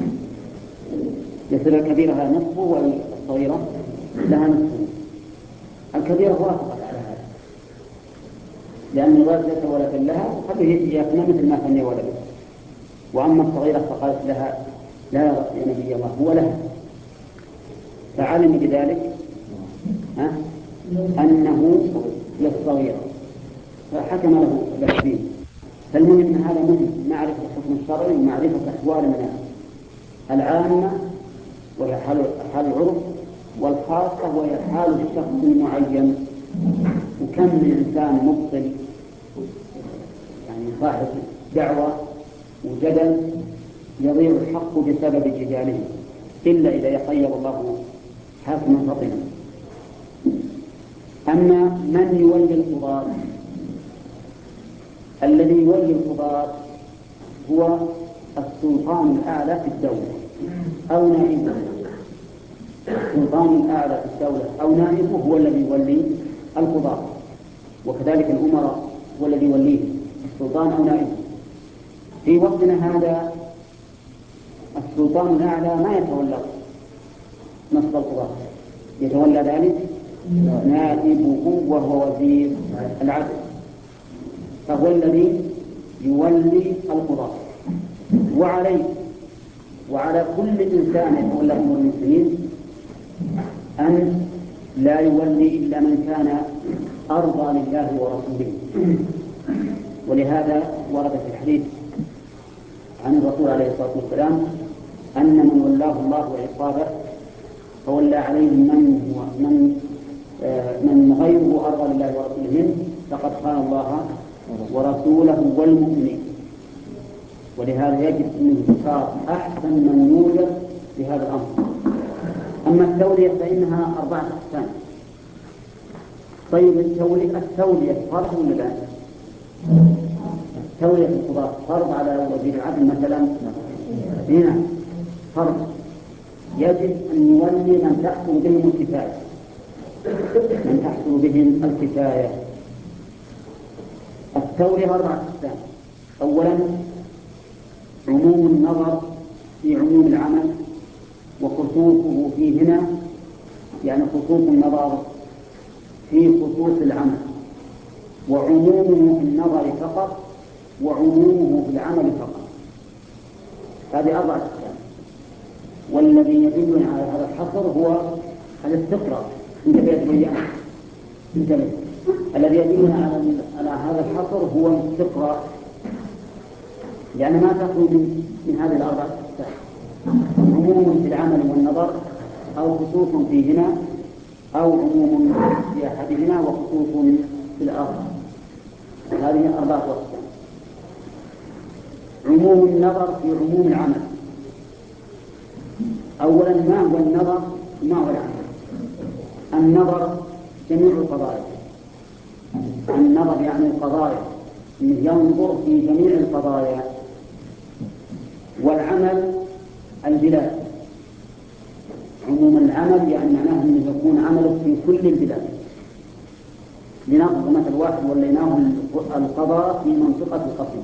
A: يصير الكبيرة لها نصفه والصغيرة لها نصفه. الكبيرة وافقت على هذا لأن الولد ليس ولدا لها وخليه يفنى مثل ما فني ولده، وأما الصغيرة فقالت لها لا يا نبي الله هو لها، فعلم بذلك ها أنه للصغيرة فحكم له بالتأثير. فالمهم أن هذا مهم معرفة الحكم الشرعي ومعرفة أحوال الناس العامة وهي حال العرف، والخاصة وهي حال الشخص المعين. وكم من إنسان مبطل يعني صاحب دعوة وجدل يضيع الحق بسبب جداله إلا إذا يخير الله حاكما فطنا. أما من يولي القضاة، الذي يولي القضاة هو السلطان الأعلى في الدولة أو نائبه. السلطان الأعلى في الدولة أو نائبه هو الذي يولي القضاة، وكذلك الأمراء هو الذي يوليه السلطان أو نائبه. في وقتنا هذا السلطان الأعلى ما يتولى نصب القضاة، يتولى ذلك نائبه وهو وزير العدل، فهو الذي يولي القضاة. وعليه وعلى كل إنسان يتولى أمور المسلمين أن لا يولي إلا من كان أرضى لله ورسوله. ولهذا ورد في الحديث عن الرسول عليه الصلاة والسلام أن من ولاه الله عقابه فولى عليه من هو من آه من غيره أرضى لله ورسوله فقد خان الله ورسوله والمؤمنين. ولهذا يجب أن يختار أحسن من يوجد في هذا الأمر. أما التولية فإنها أربعة أقسام. طيب التولية التولية فرض ولا لا؟ التولية في القضاء فرض على وزير العدل مثلا؟ هنا فرض، يجب أن يولي من تحصل بهم الكفاية، من تحصل بهم الكفاية. التولية أربعة أقسام. أولا عموم النظر في عموم العمل وخصوصه في هنا، يعني خصوص النظر في خصوص العمل، وعمومه في النظر فقط وعمومه في العمل فقط. هذه أربعة أقسام. والذي يدل على هذا الحصر هو الاستقراء. انتبه يا انتبه. الذي يدل على هذا الحصر هو الاستقراء، لأن ما تخرج من, من هذه الأربعة أقسام: عموم في العمل والنظر، أو خصوص في هنا، أو عموم في أحدهما وخصوص في الآخر. هذه أربعة أقسام. عموم النظر في عموم العمل. أولا ما هو النظر وما هو العمل؟ النظر جميع القضايا. النظر يعني القضايا، ينظر في جميع القضايا. والعمل البلاد. عموم العمل يعني معناه أن يكون عمله في كل البلاد. لنأخذ مثل واحد وليناه القضاء في منطقة القصيم،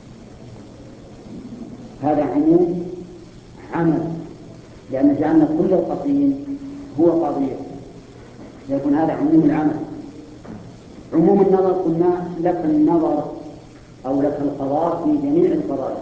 A: هذا عموم عمل، لأن جعلنا كل القصيم هو قضية، يكون هذا عموم العمل. عموم النظر قلنا لك النظر أو لك القضاء في جميع القضايا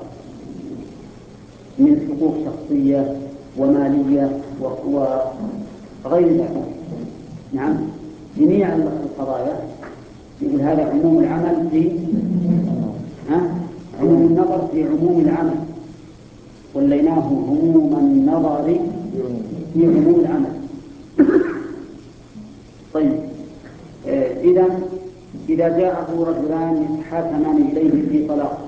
A: من حقوق شخصية ومالية وغير ذلك. نعم، جميع القضايا. يقول هذا عموم العمل في ها؟ عموم النظر في عموم العمل، وليناه عموم النظر في عموم العمل. طيب آه إذا إذا جاءه رجلان يتحاكمان إليه في طلاق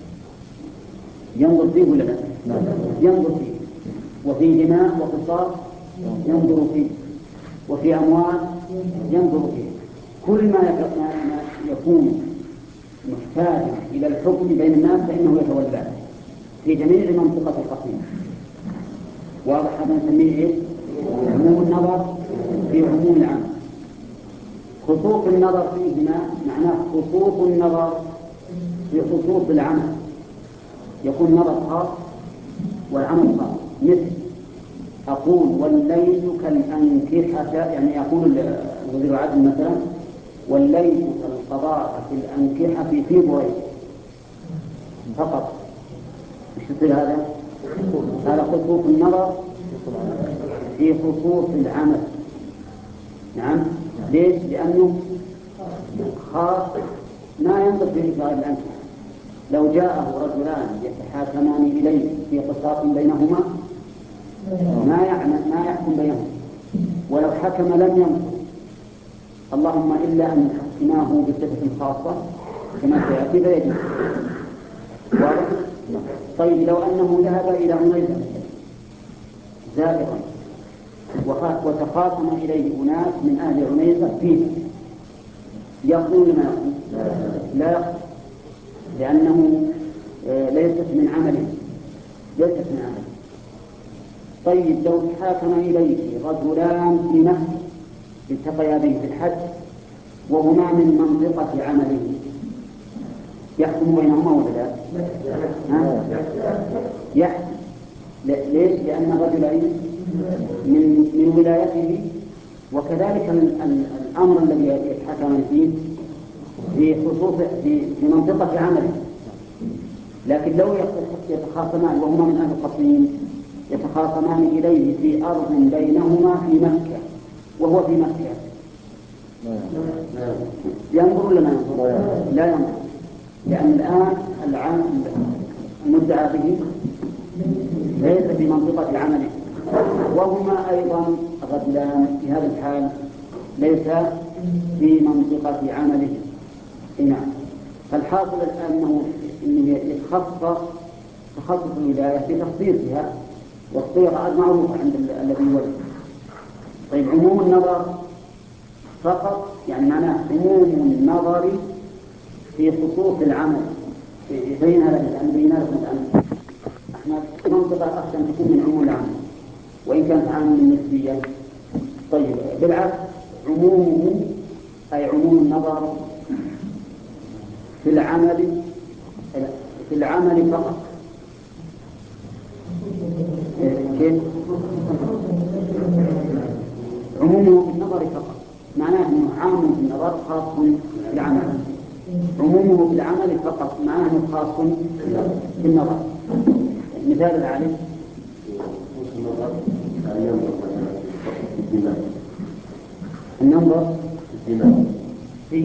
A: ينظر فيه ولا لا؟ ينظر فيه. وفي دماء وقصاص ينظر فيه، وفي أموال ينظر فيه. كل ما يكون محتاجا إلى الحكم بين الناس فإنه يتولاه في جميع منطقة القصيم. واضح هذا نسميه إيه؟ عموم النظر في عموم العمل. خصوص النظر فيهما معناه خصوص النظر في خصوص العمل، يكون نظر خاص والعمل خاص. مثل أقول والليل كالأنكحة، يعني يقول وزير العدل مثلا والليل كالقضاء في الأنكحة في في بريد فقط. مش يصير هذا؟ هذا خصوص النظر في خصوص العمل. نعم، ليش؟ لأنه خاص ما ينظر في غير الأنكحة. لو جاءه رجلان يتحاكمان إليه في قصاص بينهما ما يعمل ما يحكم بينهم، ولو حكم لم ينظر، اللهم إلا أن يحكماه بصفة خاصة كما سيأتي فيجب. واضح؟ طيب لو أنه ذهب إلى عنيزة زائرا وتخاصم إليه أناس من أهل عنيزة فيه، يقول ما يقول؟ لا يقول، لأنه ليست من عمله ليست من عمله. طيب لو تحاكم إليه رجلان في نفسه التقيا به في الحج وهما من منطقة عمله يحكم بينهما ولا لا؟ يحكم. ليش؟ لأن الرجلين من من ولايته، وكذلك الأمر الذي يتحكم فيه في خصوص في في منطقة عمله. لكن لو يتخاصمان وهما من أهل القصيم يتخاصمان إليه في أرض بينهما في مكة وهو في مكة ينظر ولا ما ينظر؟ لا ينظر، لأن الآن العام المدعى به ليس في منطقة عمله وهما أيضا رجلان في هذا الحال ليس في منطقة عمله. نعم. فالحاصل أنه إنه يتخصص تخصص الولاية بتخصيصها، والصيغة معروفة عند الذي يولد. طيب عموم النظر فقط يعني معناه عموم النظر في خصوص العمل. بين هذا الآن بين هذا الآن احنا منطقة أخشى أن تكون من عموم العمل وإن كانت عام نسبيا. طيب بالعكس عمومه أي عموم النظر في العمل في العمل فقط. كيف؟ عمومه في النظر فقط معناه أنه عام في النظر خاص بالعمل، عمومه في العمل فقط معناه أنه خاص بالنظر. مثال العالم النظر في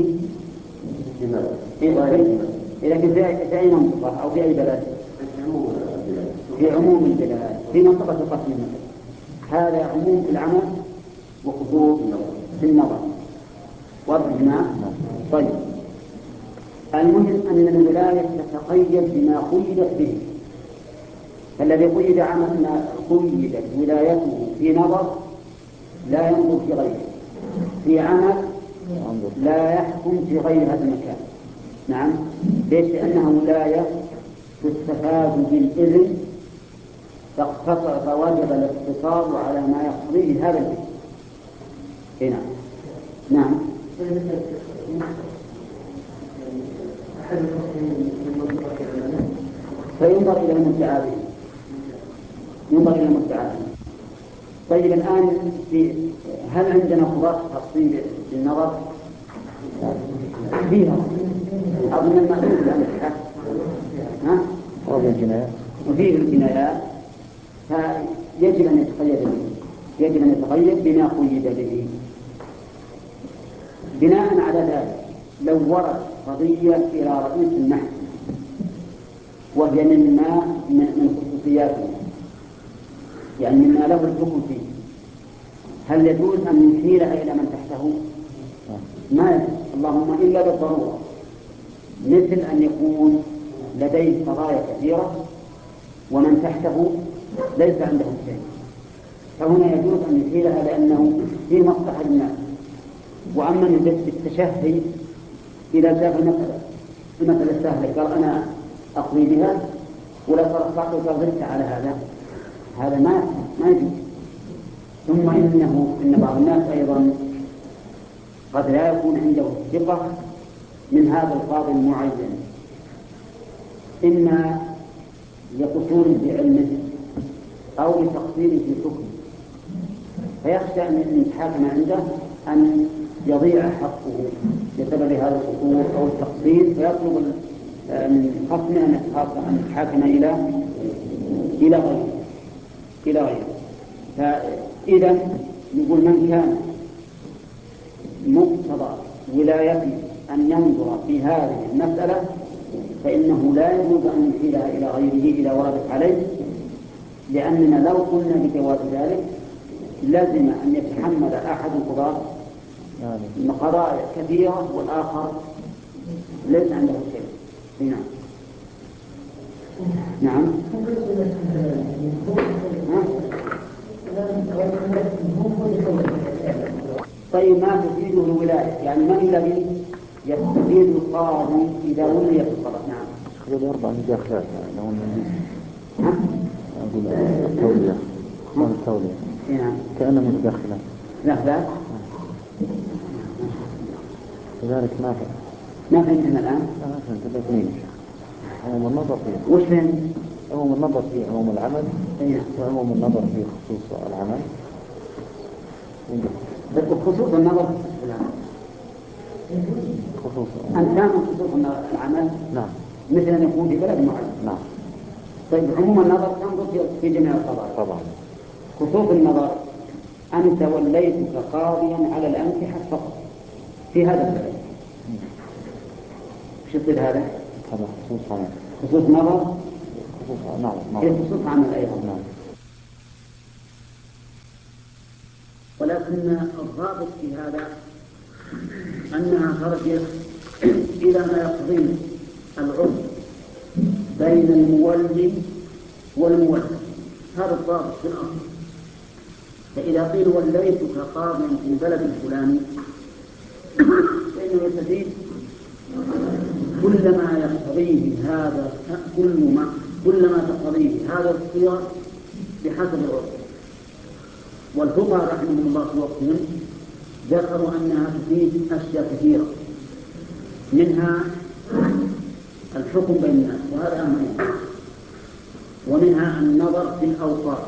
A: إذا كنت في أي منطقة أو في أي بلد في عموم البلاد في منطقة القسم مثلا هذا عموم في العمل وخصوص في النظر. واضح معه؟ طيب المهم أن الولاية تتقيد بما قيدت به. فالذي قيد عمل ما قيدت ولايته في نظر لا ينظر في غيره، في عمل لا يحكم في غير هذا المكان. نعم. ليش؟ لأنها ولاية تستفاد بالإذن فاقتصر فوجب الاقتصار على ما يقضيه هذا الإذن. هنا نعم. فينظر إلى المدعى به ينظر إلى المدعى به. طيب الآن في هل عندنا قضاة خاصين بالنظر؟ فيها أظن المألوف الآن الحق ها؟ وفيه الجنايات فيجب أن يتقيد به يجب أن يتقيد بما قيد به. بناء على ذلك لو ورد قضية إلى رئيس النحل وهي مما من خصوصياته يعني مما له الحكم فيه، هل يجوز أن نشيرها إلى من تحته؟ ما يجوز، اللهم إلا بالضرورة، مثل أن يكون لديه قضايا كثيرة ومن تحته ليس عنده شيء، فهنا يجوز أن نشيرها لأنه في مصلحة الناس. وأما بالتشهي إذا جاء المسألة المسألة السهلة قال أنا أقضي بها ولا ترفعت وتغذرت على هذا هذا ما ما يجوز. ثم إنه إن بعض الناس أيضا قد لا يكون عنده ثقة من هذا القاضي المعين، إما لقصور في علمه أو لتقصير في حكمه، فيخشى أن يتحاكم عنده أن يضيع حقه بسبب هذا القصور أو التقصير، فيطلب من خصمه أن يتحاكم إلى إلى غيره إلى غيره. فإذا نقول من كان مقتضى ولايته أن ينظر في هذه المسألة فإنه لا يجوز أن يحيلها إلى غيره إذا وردت عليه، لأننا لو قلنا بجواز ذلك لازم أن يتحمل أحد القضاة قضايا كثيرة والآخر ليس عنده شيء. نعم. نعم. طيب ما تفيده الولاية؟ يعني ما الذي يستفيد القاضي إذا ولي في القضاء؟ نعم.
C: هذول أربع مداخلات يعني هو أقول التولية خصوصا التولية
A: نعم
C: كأنه متداخلات
A: لا لا
C: لذلك ما فهم
A: ما فهمتنا الآن؟
C: لا ما فهمت الاثنين عموم النظر فيه
A: وش فهمت؟
C: عموم النظر فيه عموم العمل
A: أيه.
C: وعموم النظر فيه خصوص العمل
A: بخصوص النظر في العمل
C: خصوص
A: أن كان خصوص العمل
C: نعم
A: مثل أن يكون في بلد معين
C: نعم
A: طيب عموم النظر تنظر في جميع القضايا
C: طبعا
A: خصوص النظر أنت وليتك قاضيا على الأنكحة فقط في هذا البلد وش يصير هذا؟
C: هذا خصوص عمل
A: خصوص نظر
C: خصوص نعم
A: هي
C: نعم
A: خصوص عمل أيضا
C: نعم
A: ولكن الضابط في هذا أنها ترجع إلى ما يقضي العرف بين المولي والمولى هذا الضابط في الأصل فإذا قيل وليتك قاضيا في البلد الفلاني فإنه يستفيد كل ما يقتضيه هذا كل ما كل ما تقتضيه هذا الصيغة بحسب العرف والفقهاء رحمهم الله في وقتهم ذكروا أنها تفيد أشياء كثيرة منها الحكم بين الناس وهذا أهم ومنها النظر في الأوقات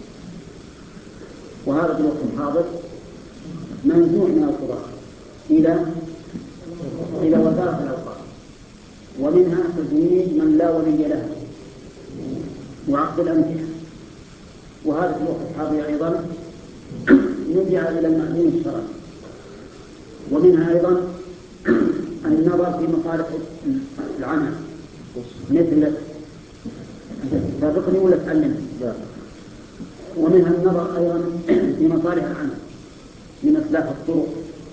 A: وهذا في الوقت الحاضر منزوع من القضاء إلى إلى وزارة الأوقات ومنها تزويج من لا ولي له وعقد الأنكحة وهذا في الوقت الحاضر أيضا نرجع إلى المأذون الشرعي ومنها أيضا النظر في مصالح العمل مثل سابقني ولا تعلم ومنها النظر أيضا في مصالح العمل من إصلاح الطرق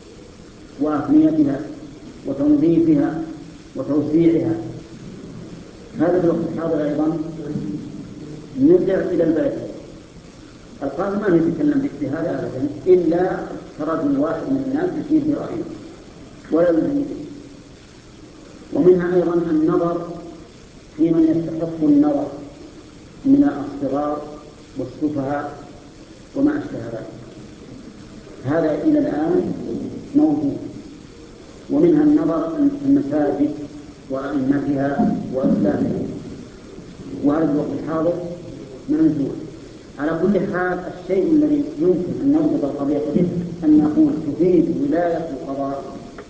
A: وأهميتها وتنظيفها وتوسيعها هذا في الوقت الحاضر أيضا نرجع إلى البلد القاضي ما يتكلم بهذا أبدا إلا كرجل واحد من الناس يشير برأيه ولا يلزم ومنها أيضا النظر في من يستحق النظر من الصغار والسفهاء وما أشبه ذلك هذا إلى الآن موجود ومنها النظر في المساجد وأئمتها وأسلافها وهذا الوقت الحاضر منزول على كل حال الشيء الذي يمكن أن نربط القضية به أن نقول تفيد ولاية القضاء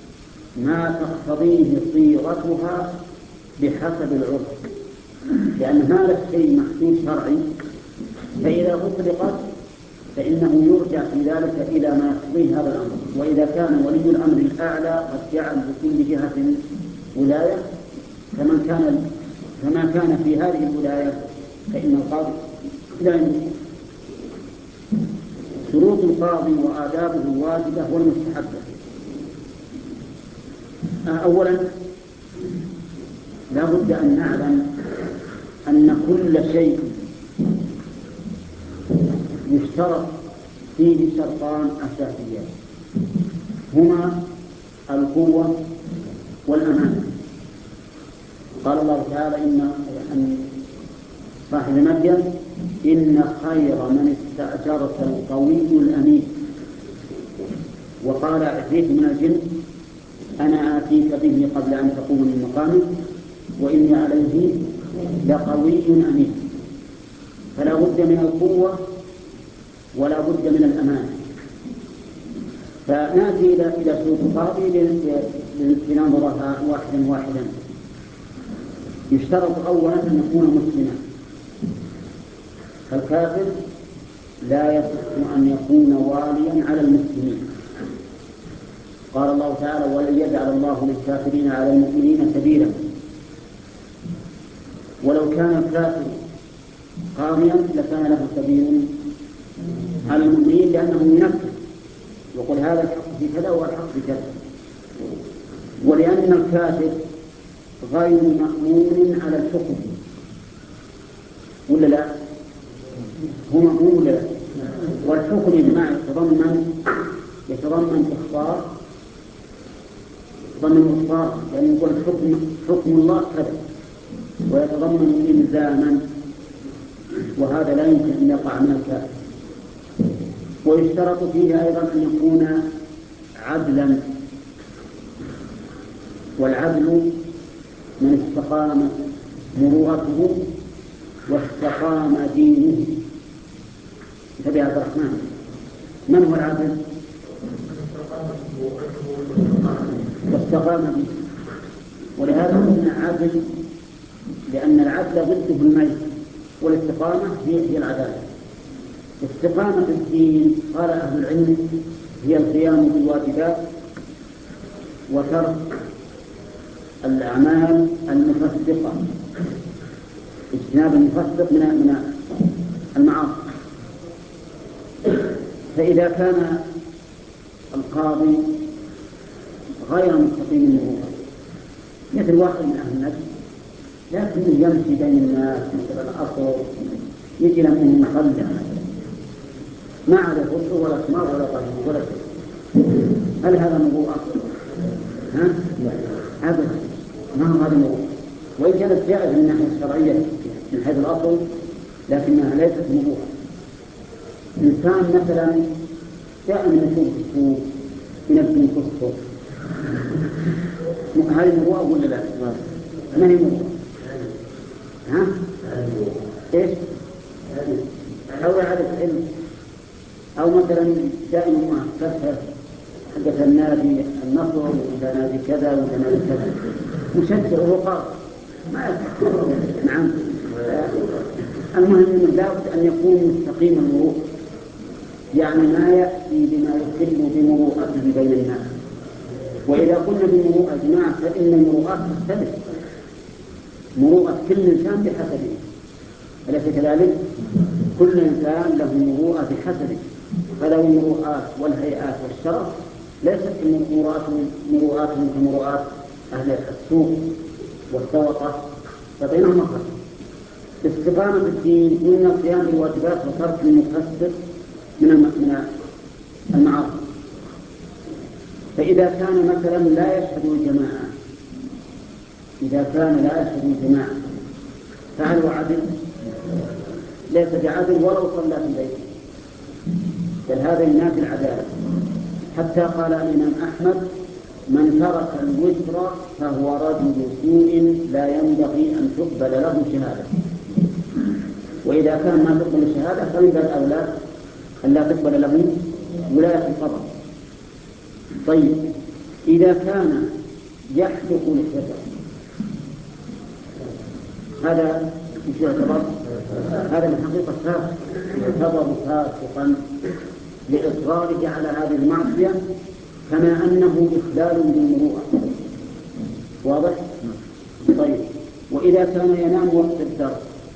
A: ما تقتضيه صيغتها بحسب العرف لأن هذا الشيء محدود شرعي فإذا أطلقت فإنه يرجع في ذلك إلى ما يقضيه هذا الأمر وإذا كان ولي الأمر الأعلى قد جعل لكل جهة ولاية فمن كان فما كان في هذه الولاية فإن القاضي لا يمكن شروط القاضي وآدابه الواجبة والمستحبة أولا لا بد أن نعلم أن كل شيء يشترط فيه شرطان أساسيان هما القوة والأمانة قال الله تعالى إن صاحب مدين إن خير من استأجرت القوي الأمين وقال عفريت من الجن أنا آتيك به قبل أن تقوم من مقامك وإني عليه لقوي أمين فلا بد من القوة ولا بد من الأمانة فنأتي إلى إلى شروط القاضي لننظرها واحدا واحدا يشترط أولا أن يكون مسلما فالكافر لا يصح أن يكون واليا على المسلمين قال الله تعالى ولن يجعل الله للكافرين على المؤمنين سبيلا ولو كان الكافر قاضيا لكان له سبيل على المؤمنين لأنه ينفذ يقول هذا الحق في كذا والحق في كذا ولأن الكافر غير مأمون على الحكم ولا لا هو مأمون ولا لا والحكم يا جماعة يتضمن يتضمن إخبار يتضمن إخبار يعني يقول حكم حكم الله كذا ويتضمن إلزاما، وهذا لا يمكن أن يقع من الكافر. ويشترط فيه أيضا أن يكون عدلا، والعدل من استقام مروءته واستقام دينه. انتبه عبد الرحمن، من هو العدل؟ واستقام دينه. ولهذا قلنا عدل، لأن العدل ضده الميل، والاستقامة هي هي العدالة. استقامة الدين قال أهل العلم هي القيام بالواجبات وترك الأعمال المفسقة، اجتناب المفسق من من المعاصي. فإذا كان القاضي غير مستقيم المروءة، مثل واحد من أهل النجد لكنه يمشي بين الناس مثل الأصل، يجي لمن مخلع ما عليه غسل ولا ثمار ولا طهي ولا شيء، هل هذا مروءة؟ ها؟ أبدا، ما هو هذا مروءة. وإن كانت جائزة من الناحية الشرعية من حيث الأصل، لكنها ليست مروءة. إنسان مثلا جاء من سوق السوق ينبني قصته، هل مروءة ولا لا؟ ما هي مروءة؟ ها؟ إيش؟ أو يعرف علم، أو مثلا دائما مؤسسة حقة النادي النصر ولا نادي كذا ولا نادي كذا، مشجع الرقاق ما يفعل. نعم. المهم من لابد أن يكون مستقيم المروءة، يعني ما يأتي بما يخل بمروءته بين الناس. وإذا قلنا بالمروءة يا جماعة فإن المروءات تختلف، مروءة كل إنسان بحسبه، أليس كذلك؟ كل إنسان له مروءة بحسبه، فله المروءات والهيئات والشرف ليست مروءاتهم كمروءات أهل السوق والسوطة، فبينهم فرق. استقامة الدين من القيام بالواجبات وترك المفسد من من المعاصي. فإذا كان مثلا لا يشهد الجماعة، إذا كان لا يشهد الجماعة فهل هو عدل؟ ليس بعدل ولو صلى في بيته، بل هذا ينافي العدالة. حتى قال الإمام أحمد: من ترك الوتر فهو رجل سوء لا ينبغي أن تقبل له شهادة. وإذا كان ما تقبل الشهادة فمن باب أولى أن لا تقبل له ولاية القضاء. طيب، إذا كان يحلق لحيته هذا مش يعتبر؟ هذا من حقيقة فاسق، يعتبر فاسقا لإصراره على هذه المعصية، كما أنه إخلال بالمروءة. واضح؟ طيب، وإذا كان ينام وقت الدرس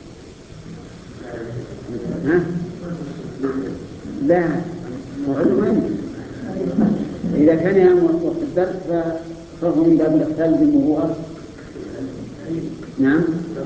A: ها؟ لا، إذا كان ينام وقت الدرس فهو من باب الإخلال بالمروءة. نعم.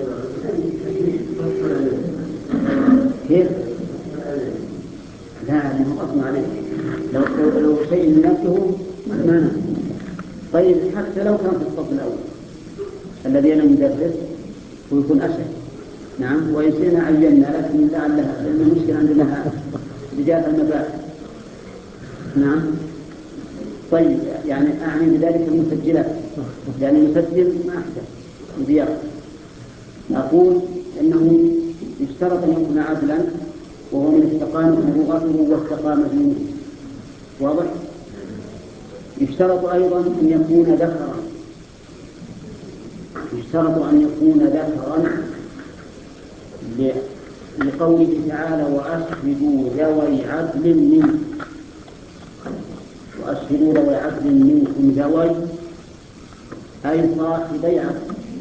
A: كيف؟ لا، ما هو أصنع عليه. لو لو شيء من نفسه ما نعم. طيب، حتى لو كان في الصف الأول الذي أنا مدرس ويكون أشهر. نعم. وإن شئنا عينا، لكن لعلها لأن المشكلة عندنا رجال المباحث. نعم. طيب، يعني أعني بذلك المسجلات، لأن المسجل ما أحسن زيارة. أقول إنه يشترط أن يكون عدلا، وهو من استقامة مروءته واستقامة دينه. واضح؟ يشترط أيضا أن يكون ذكرا، يشترط أن يكون ذكرا لقوله تعالى: وأشهدوا ذوي عدل منكم، وأشهدوا ذوي عدل منكم، ذوي أي صاحبي عدل.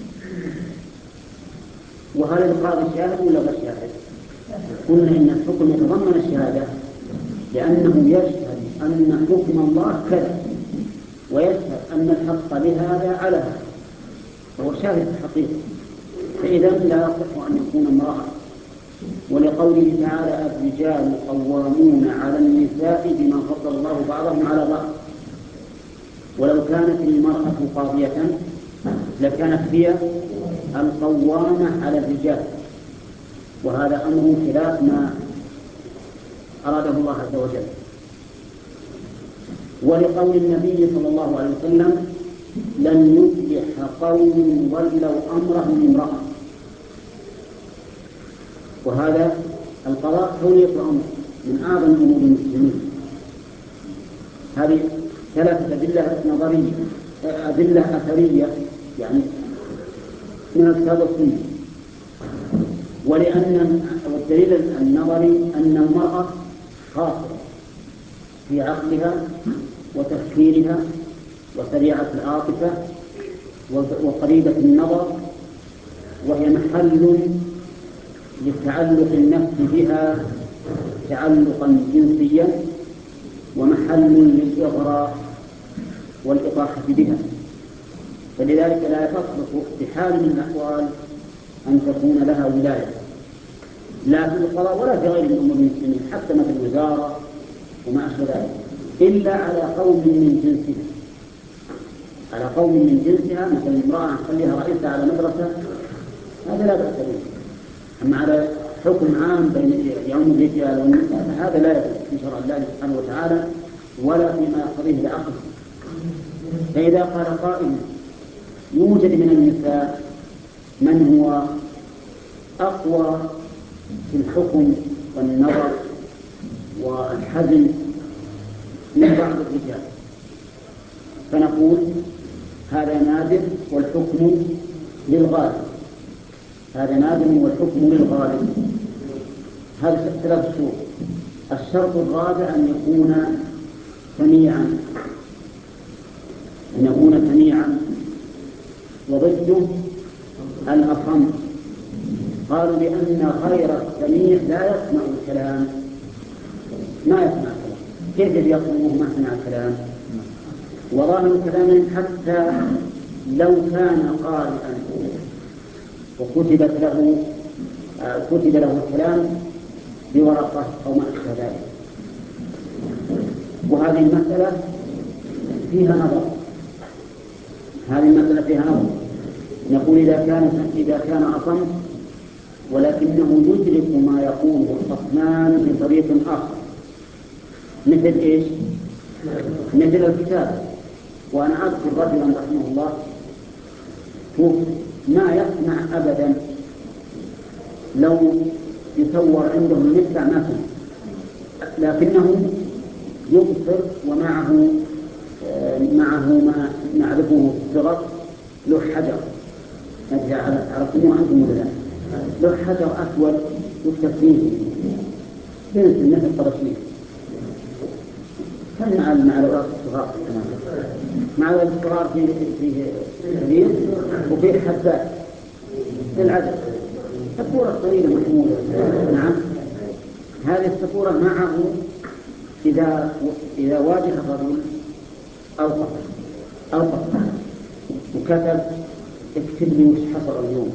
A: وهل القاضي شاهد ولا غير شاهد؟ قلنا إن الحكم يتضمن الشهادة، لأنه يشهد أن حكم الله كذا، ويشهد أن الحق لهذا على هذا، فهو شاهد الحقيقة. فإذا لا يصح أن يكون امرأة، ولقوله تعالى: الرجال قوامون على النساء بما فضل الله بعضهم على بعض. ولو كانت المرأة قاضية لكانت هي القوامة على الرجال، وهذا أمر خلاف ما أراده الله عز وجل. ولقول النبي صلى الله عليه وسلم لن يفلح قوم ولوا أمرهم امرأة، وهذا القضاء تولية الأمر من أعظم أمور المسلمين. هذه ثلاثة أدلة نظرية، أدلة أثرية يعني من الكتاب والسنة. ولأن والدليل النظري أن المرأة خاصة في عقلها وتفكيرها وسريعة العاطفة وقريبة النظر، وهي محل لتعلق النفس بها تعلقا جنسيا، ومحل للإغراء والإطاحة بها. فلذلك لا تصلح بحال من الأحوال أن تكون لها ولاية، لا في القضاء ولا في غير الأمور المسلمين، حتى مثل الوزارة وما أشبه ذلك، إلا على قوم من جنسها، على قوم من جنسها. مثلا امرأة نخليها رئيسة على مدرسة، هذا لا بأس به. أما على حكم عام بين يوم الرجال والنساء هذا لا يجوز في شرع الله سبحانه وتعالى ولا فيما يقتضيه العقل. فإذا قال قائل يوجد من النساء من هو أقوى في الحكم والنظر والحزم من بعض الرجال، فنقول هذا نادر والحكم للغالب، هذا نادر والحكم للغالب. هذا ثلاث شروط. الشرط الرابع أن يكون سميعا، أن يكون سميعا، وضده الأصم. قالوا لأن غير السميع لا يسمع الكلام، ما يسمع الكلام، كيف يقومه ما سمع الكلام؟ وظاهر كلامهم حتى لو كان قارئا وكتبت له كتب له الكلام بورقة أو ما أشبه ذلك. وهذه المسألة فيها نظر، هذه المسألة فيها نظر. نقول إذا كان إذا كان أصم ولكنه يدرك ما يقوله الخصمان بطريق آخر، مثل إيش؟ مثل الكتاب. وأنا أذكر رجلا رحمه الله ما يسمع أبدا، لو يصور عنده المدفع ما سمع، لكنه يبصر ومعه معه ما نعرفه في الصغر له حجر، عرفتموه أنتم ولا لا؟ له حجر أسود يكتب فيه بنت الناس الطرشية، كان مع مع الأوراق الصغار مع الأوراق الصغار فيه فيه كبير وفيه حبات للعدد، سبورة صغيرة محمولة. نعم، هذه السبورة معه إذا إذا واجه الرجل أو قطع أو قطع وكتب اكتب لي وش حصل اليوم،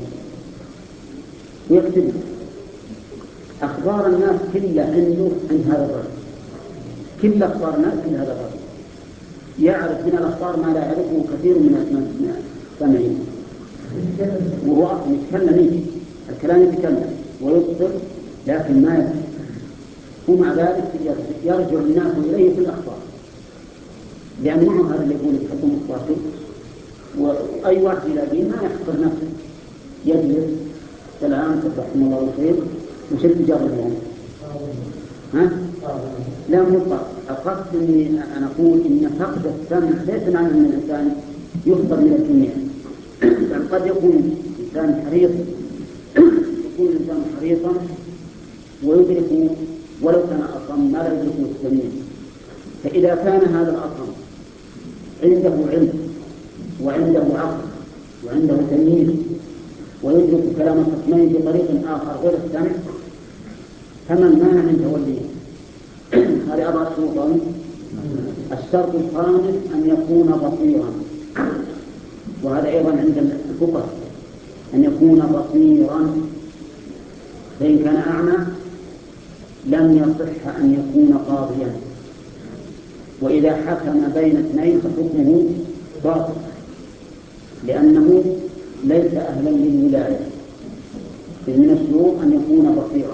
A: ويكتب أخبار الناس كلها عنده عند هذا الرجل، كل أخبار الناس عند هذا الرجل، يعرف من الأخبار ما لا يعرفه كثير من السامعين، وهو أصلا يتكلم الكلام يتكلم ويبصر لكن ما يفهم، ومع ذلك يرجع الناس إليه في الأخبار، لأن معه هذا اللي يقول الحكم الصافي. وأي واحد يلاقيه ما يحقر نفسه، يجلس الآن رحمه الله الخير وش التجارة اليوم؟ ها؟ لا مطلق. أقصد أني أنا أقول إن فقد السمع ليس معنى أن الإنسان يخبر من الدنيا، يعني قد يكون إنسان حريص يكون الإنسان حريصا ويدرك ولو كان أصم ما لا يدركه السميع. فإذا كان هذا الأصم عنده علم وعنده عقل وعنده تمييز ويدرك كلام الخصمين بطريق آخر غير السمع، فمن مانع من توليه؟ هذه أربع شروط. الشرط الخامس أن يكون بصيرا، وهذا أيضا عند الفقهاء أن يكون بصيرا، فإن كان أعمى لم يصح أن يكون قاضيا، وإذا حكم بين اثنين فحكمه باطل، لأنه ليس أهلا للولاية، إذ من الشروط أن يكون بصيرا.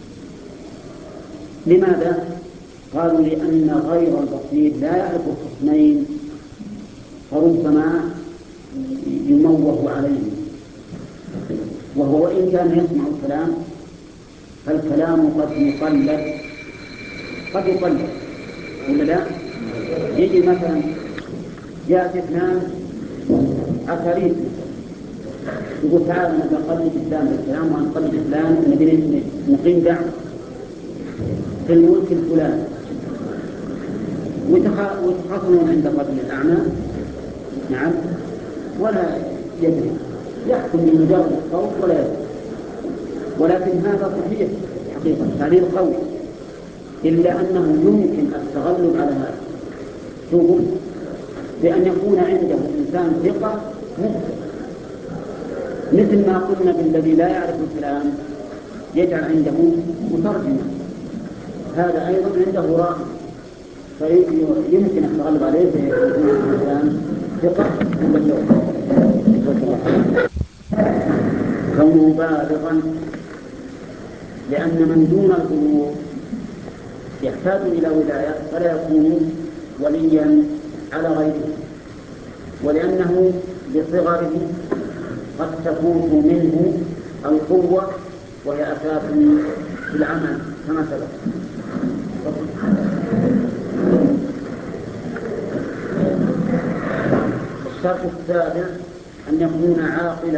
A: لماذا؟ قالوا لأن غير البصير لا يعرف الخصمين فربما يموه عليه، وهو وإن كان يسمع الكلام فالكلام قد يقلد قد يقلد ولا لا؟ يجي مثلا يأتي اثنان عفاريت يقول تعالى نقلد فلان بالكلام ونقلد فلان نبي نقيم دعوة في الملك الفلاني، ويتخاصمون عند الرجل الأعمى نعم ولا يدري، يحكم بمجرد الصوت ولا يدري. ولكن هذا صحيح حقيقة تعليل قوي، إلا أنه يمكن التغلب على هذا. شوفوا، بأن يكون عنده إنسان ثقة مخطئ، مثل ما قلنا بالذي لا يعرف الكلام يجعل عنده مترجما، هذا أيضا عنده راء، فيمكن التغلب عليه بإنسان ثقة كونه بالغا، لأن من دون البلوغ يحتاج إلى ولاية فلا يكون وليا على غيره، ولأنه بصغره قد تفوت منه القوة وهي أساس في العمل كما سبق. الشرط السابع أن يكون عاقلا،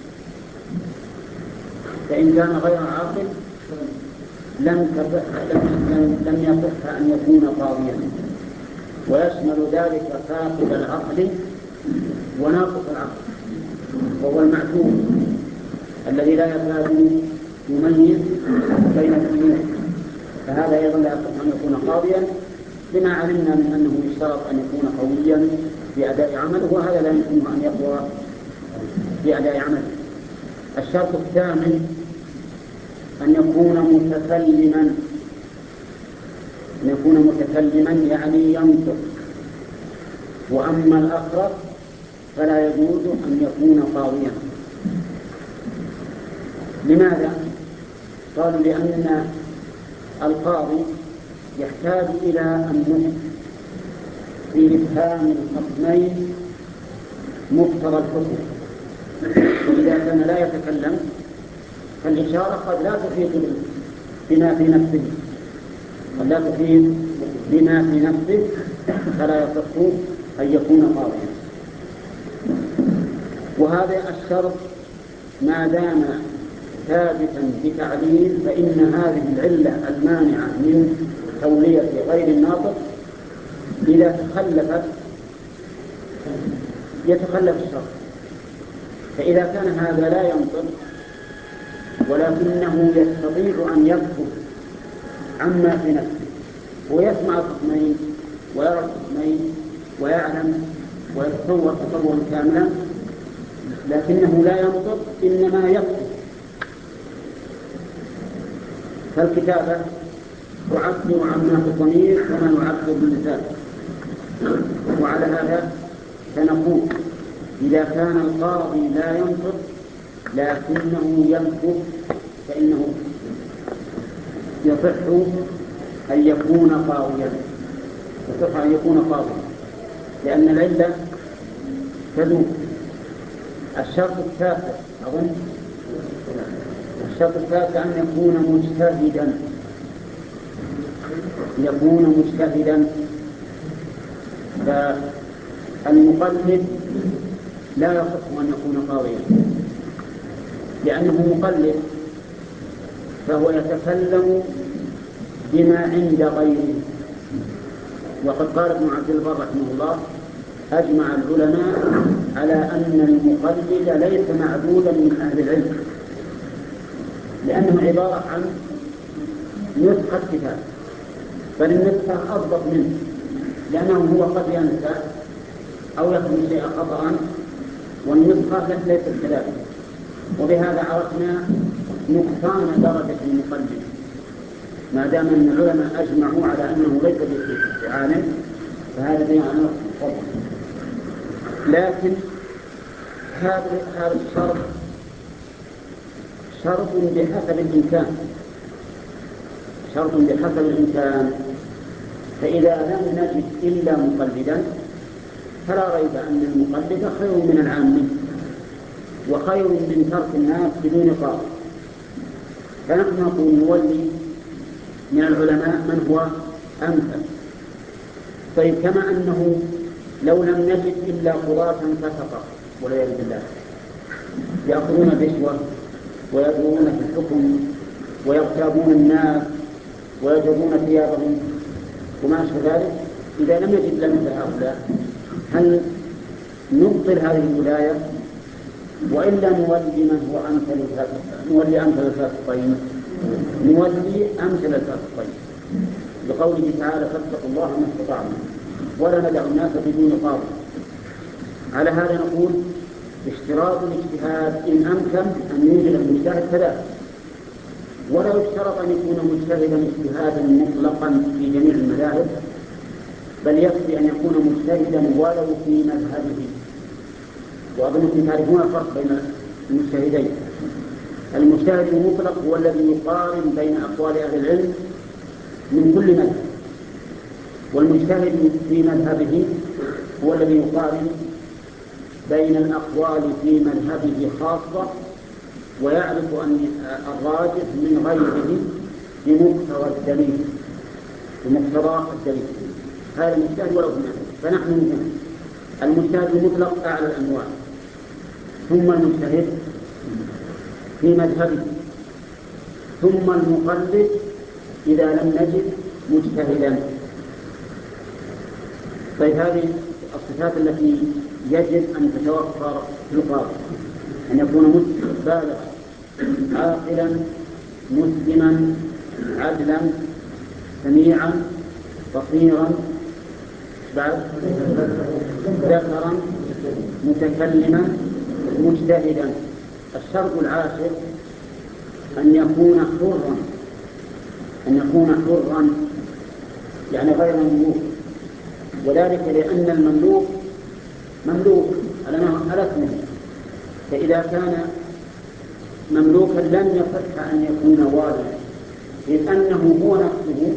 A: فإن كان غير عاقل لم لم يصح أن يكون قاضيا، ويشمل ذلك فاقد العقل وناقص العقل، وهو المعتوه الذي لا يكاد يميز بين الأمور، فهذا أيضا لا يصح أن يكون قاضيا، لما علمنا من أنه يشترط أن يكون قويا في أداء عمله، وهذا لا يمكنه أن يقوى في أداء عمله. الشرط الثامن أن يكون متكلما، أن يكون متكلما يعني ينطق، وأما الأقرب فلا يجوز أن يكون قاضيا. لماذا؟ قالوا لأن القاضي يحتاج إلى النطق في إفهام الخصمين مقتضى الحكم، وإذا كان لا يتكلم فالإشارة قد لا تفيد بما في نفسه، قد لا تفيد بما في نفسه، فلا يصح أن يكون قاضيا. وهذا الشرط ما دام ثابتا بتعليل فإن هذه العلة المانعة من تولية غير الناطق إذا تخلفت يتخلف الشرط. فإذا كان هذا لا ينطق ولكنه يستطيع أن يكتب عما في نفسه ويسمع الخصمين ويرى الخصمين ويعلم ويتصور تصورا كاملا، لكنه لا ينطق إنما يكتب، فالكتابة تعبر عما في الضمير كما يعبر باللسان. وعلى هذا فنقول إذا كان القاضي لا ينطق لكنه يكتب فإنه يصح أن يكون قاضيا، يصح أن يكون قاضيا لأن العلة تدوم. الشرط التاسع أظن الشرط التاسع أن يكون مجتهدا، يكون مجتهدا. فالمقلد لا يصح أن يكون قاضيا لأنه مقلد، فهو يتكلم بما عند غيره. وقد قال ابن عبد البر رحمه الله أجمع العلماء على أن المقلد ليس معدودا من أهل العلم، لأنه عبارة عن نسخة كتاب، بل النسخة أضبط منه، لأنه هو قد ينسى أو يكتب شيئا خطأ والنسخة ليست كذلك. وبهذا عرفنا نقصان درجة المقلد، ما دام أن العلماء أجمعوا على أنه ليس بعالم فهذا يعني فضل. لكن هذا هذا الشرط شرط بحسب الإمكان شرط بحسب الإمكان فإذا لم نجد إلا مقلدا فلا ريب أن المقلد خير من العام وخير من ترك الناس بدون قاضي. فنحن نقول نولي من العلماء من هو أمثل. طيب كما أنه لو لم نجد إلا قضاة فسقا والعياذ بالله يأخذون الرشوة ويدورون في الحكم ويغتابون الناس ويجرون ثيابهم وما أشبه ذلك، إذا لم يجد لنا هؤلاء هل نبطل هذه الولاية وإلا نولي من هو أمثل نولي أمثل الفاسقين نولي أمثل الفاسقين بقوله تعالى فاتقوا الله ما استطعتم ولا ندع الناس بدون قاضي. على هذا نقول اشتراط الاجتهاد إن أمكن أن يوجد المجتهد كذلك، ولا يشترط أن يكون مجتهدا اجتهادا مطلقا في جميع المذاهب، بل يكفي أن يكون مجتهدا ولو في مذهبه. وأظنكم تعرفون الفرق بين المجتهدين. المجتهد المطلق هو الذي يقارن بين أقوال أهل العلم من كل مذهب، والمجتهد في مذهبه هو الذي يقارن بين الأقوال في مذهبه خاصة ويعرف أن الراجح من غيره بمقتضى الدليل بمقتضى الدليل هذا المجتهد ولو في مذهبه. فنحن نقول المجتهد المطلق أعلى الأنواع، ثم المجتهد في مذهبه، ثم المقلد إذا لم نجد مجتهدا. طيب هذه الصفات التي يجب أن تتوفر في القاضي: أن يكون بالغا عاقلا مسلما عدلا سميعا بصيرا بعد ذكرا متكلما مجتهدا. الشرط العاشر أن يكون حرا أن يكون حرا يعني غير مملوك، وذلك لأن المملوك مملوك على اسمه، فإذا كان مملوكا لم يصح أن يكون واليا، لأنه هو نفسه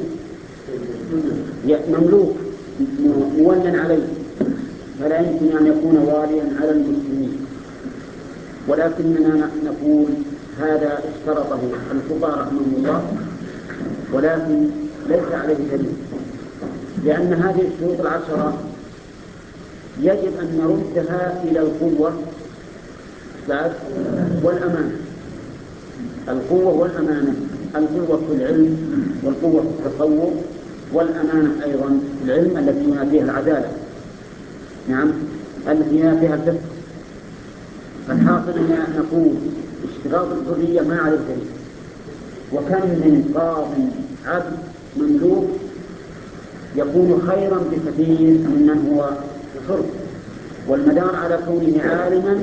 A: مملوك مولا عليه، فلا يمكن أن يكون واليا على المسلمين. ولكننا نقول هذا اشترطه الفقهاء رحمهم الله، ولكن ليس عليه دليل، لأن هذه الشروط العشرة يجب أن نردها إلى القوة والأمانة. القوة والأمانة، القوة في العلم والقوة في التصور، والأمانة أيضا في العلم التي ينافيها العدالة، نعم التي ينافيها الفقه. فالحاصل أن نقول اشتراط الحرية ما عليه دليل. وكم من قاض عبد مملوك يكون خيرا بكثير ممن هو حر، والمدار على كونه عالما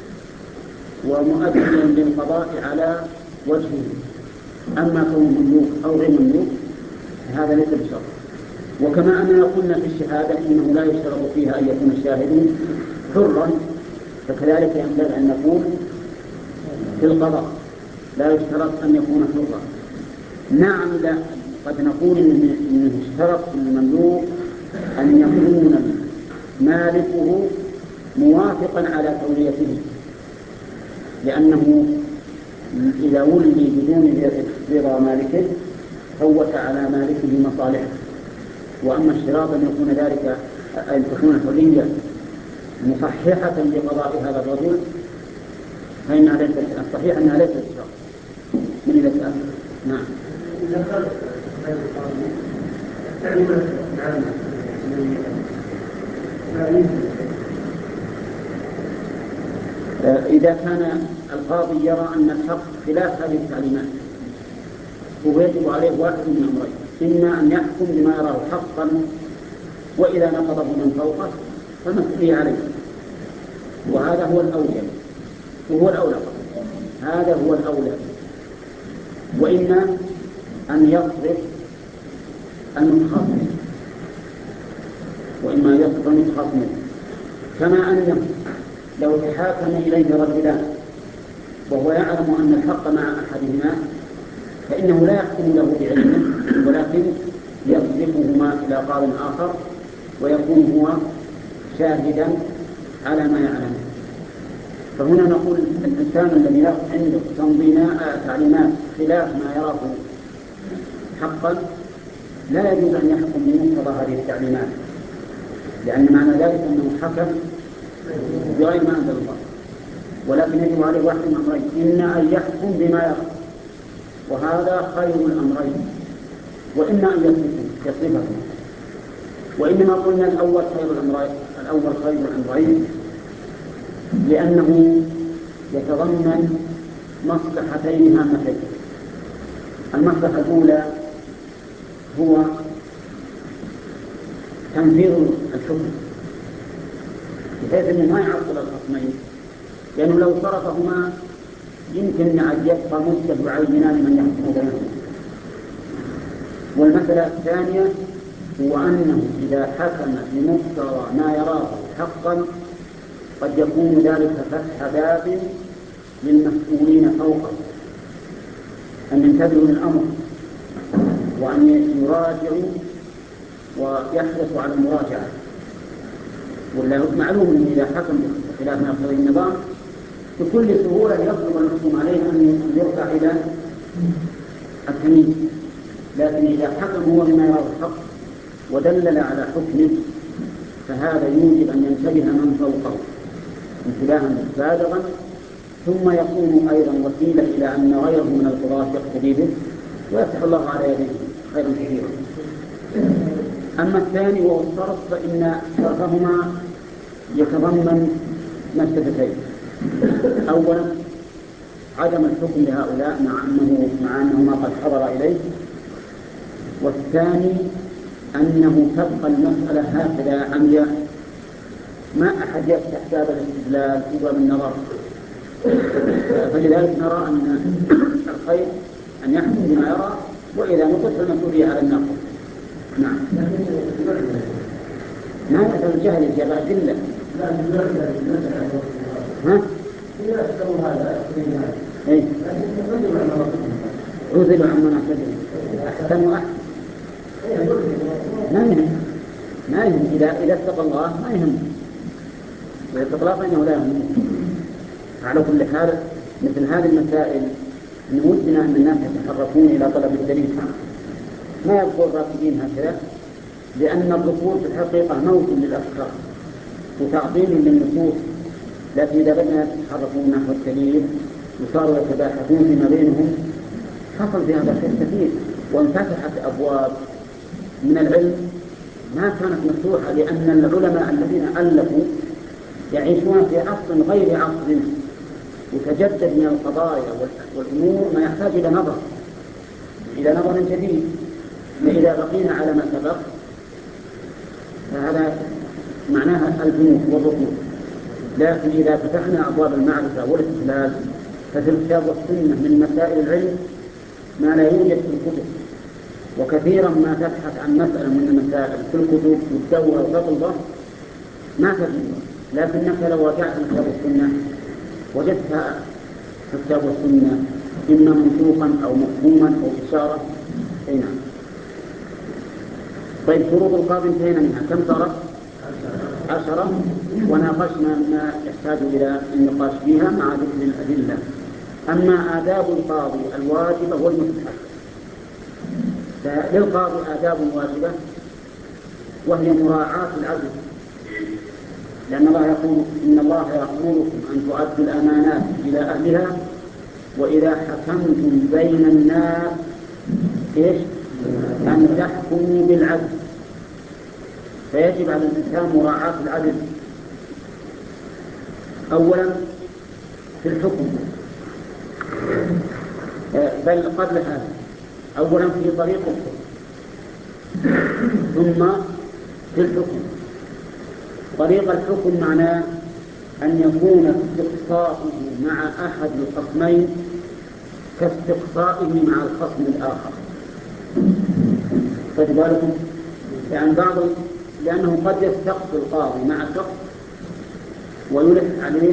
A: ومؤديا للقضاء على وجهه. أما كونه مملوك أو غير مملوك هذا ليس بشرط. وكما أننا قلنا في الشهادة إنه لا يشترط فيها أن يكون الشاهد حرا، فكذلك ينبغي أن نقول في القضاء لا يشترط أن يكون حرا. نعم لا قد نقول إنه اشترط المملوك أن يكون مالكه موافقا على توليته، لأنه إذا ولي بدون رضا مالكه فوت على مالكه مصالحه. وأما اشتراط أن يكون ذلك أن تكون الحرية مصححة لقضاء هذا الرجل فإنها ليست الصحيح أنها ليست بشرط. من إذا سأل؟ نعم. إذا كان القاضي يرى أن الحق خلاف هذه التعليمات هو يجب عليه واحد من أمرين: إما أن يحكم بما يراه حقا، وإذا نقضه من فوقه فمسؤولية عليه، وهذا هو الأولى وهو الأولى هذا هو الأولى. وإما أن يصرف المتخصص وإما يصرف المتخصص، كما أنه لو تحاكم إليه رجلان وهو يعلم أن الحق مع أحدهما فإنه لا يحكم له بعلمه ولكن يصرفهما إلى قاض آخر ويكون هو شاهدا على ما يعلم. فهنا نقول الإنسان الذي عنده تنظيمات تعليمات خلاف ما يراه حقا لا يجوز أن يحكم بمقتضى هذه التعليمات، لأن معنى ذلك أنه حكم بغير ما أنزل الله، ولكن يجب عليه واحد من أمرين: إما أن يحكم بما يرى وهذا خير الأمرين، وإما أن يصرفه. وإنما قلنا الأول خير الأمرين الأول خير الأمرين لأنه يتضمن مصلحتين هامتين. المصلحة الأولى هو تنفيذ الحكم بحيث أنه ما يعطل الخصمين، لأنه لو صرفهما يمكن أن يبقى مدة معينة لمن يحكم بينهما. والمسألة الثانية هو أنه إذا حكم بمقتضى ما يراه حقا قد يكون ذلك فتح باب للمسؤولين فوقه أن ينتبهوا للأمر وأن يراجعوا ويحرصوا على المراجعة. ولا معلوم أنه إذا حكم بخلاف ما يقتضي النظام بكل سهولة يطلب المحكوم عليه أن يرفع إلى التمييز، لكن إذا حكم هو بما يراه الحق ودلل على حكمه فهذا يوجب أن ينتبه من فوقه انتباها بالغا، ثم يكون أيضا وسيلة إلى أن غيره من القضاة يقتدي به ويفتح الله على يديه خيرا كثيرا. أما الثاني وهو الصرف فإن صرفهما يتضمن مفسدتين: أولا عدم الحكم لهؤلاء مع أنه مع أنهما قد حضر إليه، والثاني أنه تبقى المسألة هكذا عمياء ما أحد يفتح باب الاستدلال وباب النظر. فلذلك نرى أن الخير أن يحكم بما يرى، وإذا نقص المسؤولية على الناقص. نعم. ما يأتي الجهل يا أدلة. ها؟ إيه. عُزلوا عما نعتذر أحسن وأحسن. ما يهم ما يهم إذا إذا اتقى الله ما يهم، إذا اتقى الله فإنه لا يهم. على كل حال مثل هذه المسائل من ودنا أن الناس يتحركون إلى طلب الدليل، ما يبقوا الراكبين هكذا، لأن الركود في الحقيقة موت للأفكار وتعظيم للنصوص. لكن إذا بدنا يتحركون نحو الدليل وصاروا يتباحثون فيما بينهم حصل في هذا الشيء كثير، وانفتحت أبواب من العلم ما كانت مفتوحة، لأن العلماء الذين ألفوا يعيشون في عصر غير عصرنا، وتجدد من القضايا والأمور ما يحتاج إلى نظر إلى نظر جديد. فإذا بقينا على ما سبق فهذا معناها البنوك والركود. لكن إذا فتحنا أبواب المعرفة والاستدلال ففي الكتاب والسنة من مسائل العلم ما لا يوجد في الكتب، وكثيرا ما تبحث عن مسألة من المسائل في الكتب وتدور وتطلبه ما تجدها، لكنك لو رجعت الكتاب والسنة وجدتها في الكتاب والسنة إما منسوخا أو مفهوما أو إشارة. أي نعم. طيب شروط القاضي انتهينا منها، كم صارت؟ عشرة، وناقشنا ما يحتاج إلى النقاش فيها مع ذكر الأدلة. أما آداب القاضي الواجبة والمستحبة، فللقاضي آداب واجبة وهي مراعاة العدل، لأن الله يقول إن الله يأمركم أن تؤدوا الأمانات إلى أهلها وإذا حكمتم بين الناس إيش؟ أن تحكموا بالعدل. فيجب على الإنسان مراعاة العدل أولا في الحكم، بل قبل هذا أولا في طريق الحكم ثم في الحكم. طريق الحكم معناه أن يكون استقصاؤه مع أحد الخصمين كاستقصائه مع الخصم الآخر. فلذلك يعني بعض لأنه قد يستقصي القاضي مع شخص ويلح عليه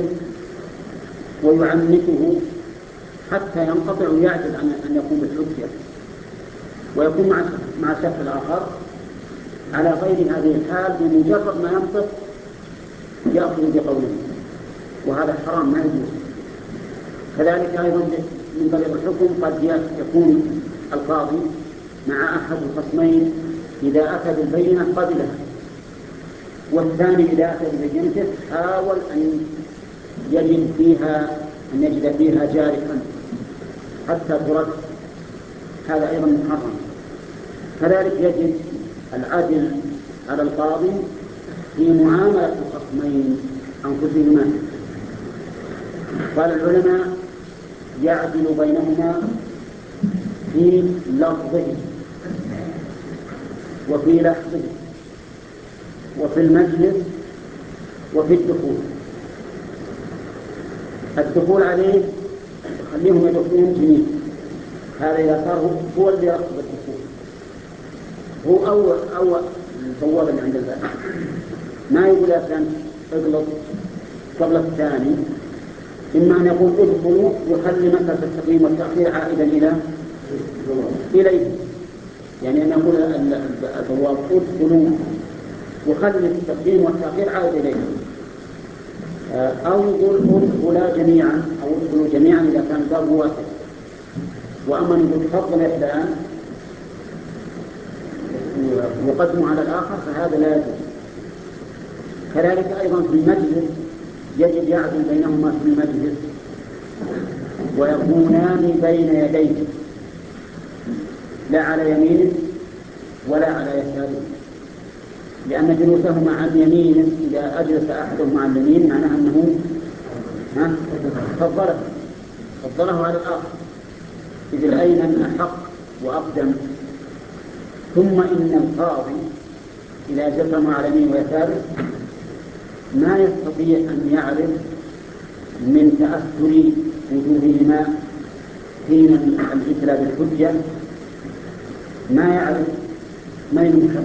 A: ويعنته حتى ينقطع ويعجز عن أن يقوم بالحجة، ويكون مع مع الشخص الآخر على غير هذه الحال بمجرد ما ينطق يأخذ بقوله، وهذا حرام ما يجوز. كذلك أيضا من طريق الحكم قد يكون القاضي مع أحد الخصمين إذا أتى بالبينة قبلها، والثاني إذا أتى ببينته حاول أن يجد فيها أن يجد فيها جارحا حتى ترد، هذا أيضا محرم. كذلك يجب العدل على القاضي في معاملة الخصمين أنفسهما. قال العلماء يعدل بينهما في لفظه وفي لحظه وفي المجلس وفي الدخول. الدخول عليه خليهم يدخلون جميعا، هذا إذا صار هو اللي يرقب الدخول، هو أول أول البواب اللي عند الباب، ما يقول يا فلان اغلط قبل الثاني، إما أن يقول ادخلوا يخلي مسألة التقديم والتأخير عائدا إلى إليه، يعني أن يقول البواب ادخلوا يخلي التقديم والتأخير عائد إليه، أو يقول ادخلا جميعا أو ادخلوا جميعا إذا كان الباب واسع. وأما أن يقول تفضل يا فلان يقدم على الآخر فهذا لا يجوز. كذلك أيضا في المجلس يجب يعدل بينهما في المجلس ويكونان بين يديه لا على يمينه ولا على يساره، لأن جلوسهما عن يمينه إذا أجلس أحدهما عن اليمين معناه أنه فضله فضله على الآخر، إذ الأيمن أحق وأقدم. ثم إن القاضي إذا جسم على يمين ويساره ما يستطيع أن يعرف من تأثر وجوههما حين الإتلاف بالحجة، ما يعرف ما ينكر،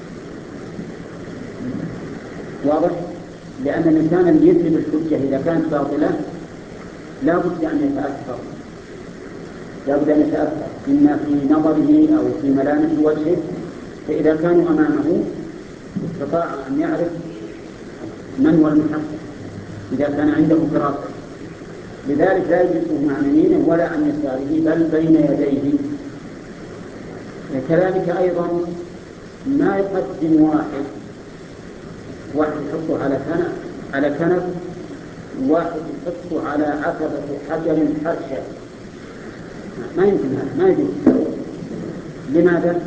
A: واضح؟ لأن الإنسان اللي يدري بالحجة إذا كانت باطلة لا بد أن يتأثر، لا بد أن يتأثر إما في نظره أو في ملامح وجهه، فإذا كانوا أمامه استطاع أن يعرف من هو المحقق إذا كان عنده فراسة. لذلك لا يجلسه عن يمينه ولا عن يساره بل بين يديه. كذلك أيضا ما يقدم واحد واحد يحطه على كنف على كنف واحد يحطه على عتبة حجر حرشة، ما يمكن هذا، ما يجوز. لماذا؟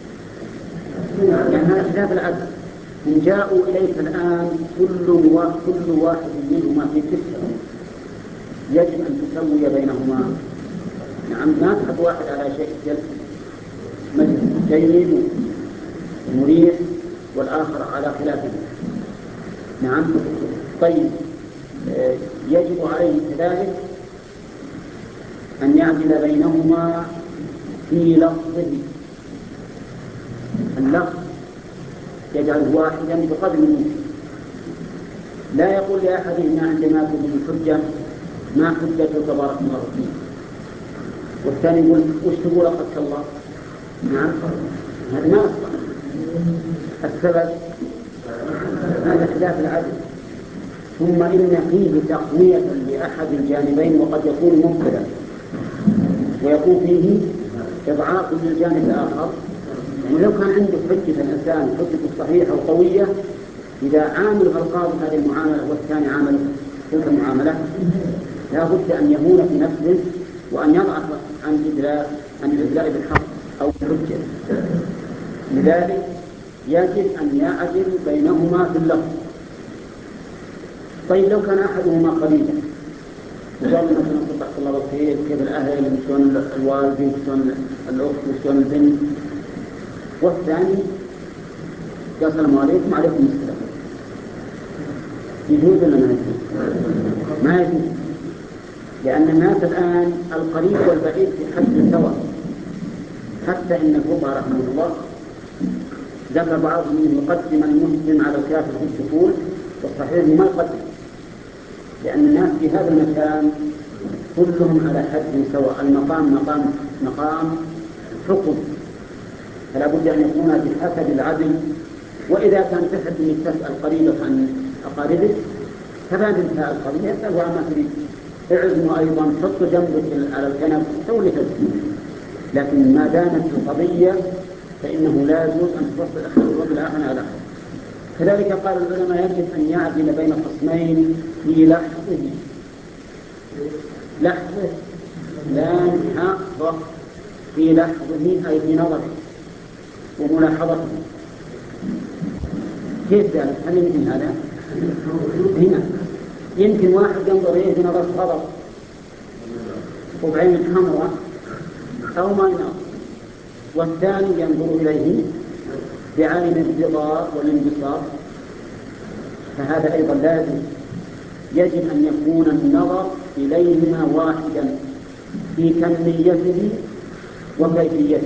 A: لأن هذا خلاف العدل. إن جاءوا إليك الآن كل كل واحد منهما في كفة يجب أن تسوي بينهما. نعم، ما تحط واحد على شيء جلس مجلس جيد مريح والآخر على خلافه. نعم. طيب، يجب عليه كذلك أن يعدل بينهما في لفظه. اللفظ يجعله واحدا بقدر الممكن، لا يقول لأحدهما عندما تقوم الحجة ما حجته تبارك الله فيه، والثاني يقول وش تقول أخذك الله. نعم، هذا ما أصبح. السبب هذا خلاف العدل. ثم إن فيه تقوية لأحد الجانبين وقد يكون مبتدا ويكون فيه إضعاف للجانب الآخر. ولو كان عنده حجة الإنسان حجة صحيحة وقوية، إذا عامل القاضي هذه المعاملة والثاني عامل تلك المعاملة لا بد أن يهون في نفسه وأن يضعف عن الإدلاء عن الإدلاء بالحق أو بالحجة. لذلك يجب أن يعدل بينهما في اللفظ. طيب، لو كان أحدهما قريبا وقال مثلا صبح الله بالخير، كيف الأهل، وشون الوالد، وشون الأخت، وشون البنت، والثاني قال السلام عليكم وعليكم السلام، يجوز ولا ما يجوز؟ ما يجوز، لأن الناس الآن القريب والبعيد في حد سواء. حتى إن الفقهاء رحمه الله ذكر بعضهم يقدم المسلم على الكافر في الدخول، والصحيح ما يقدم، لأن الناس في هذا المكان كلهم على حد سواء، المقام مقام مقام حكم، فلا بد أن يكون بحسب العدل. وإذا كان تحب أن تسأل قريبك عن أقاربك فبعد انتهاء القضية يسأل عما تريد، اعزمه أيضا، حط جنبك على الكنب، سوي تسأل. لكن ما دامت القضية فإنه لا يجوز أن تفصل أحد الرجل الآخر على أحد. كذلك قال العلماء يجب أن يعدل بين خصمين في لحظه، لحظه لا حق في لحظه أي في نظره وملاحظته. كيف ذلك؟ هل يمكن هذا؟ هنا يمكن واحد ينظر إليه بنظرة غضب وبعين حمراء أو ما ينظر، والثاني ينظر إليه بعين الرضا والانبساط، فهذا أيضا لازم يجب أن يكون النظر إليهما واحدا في كميته وكيفيته.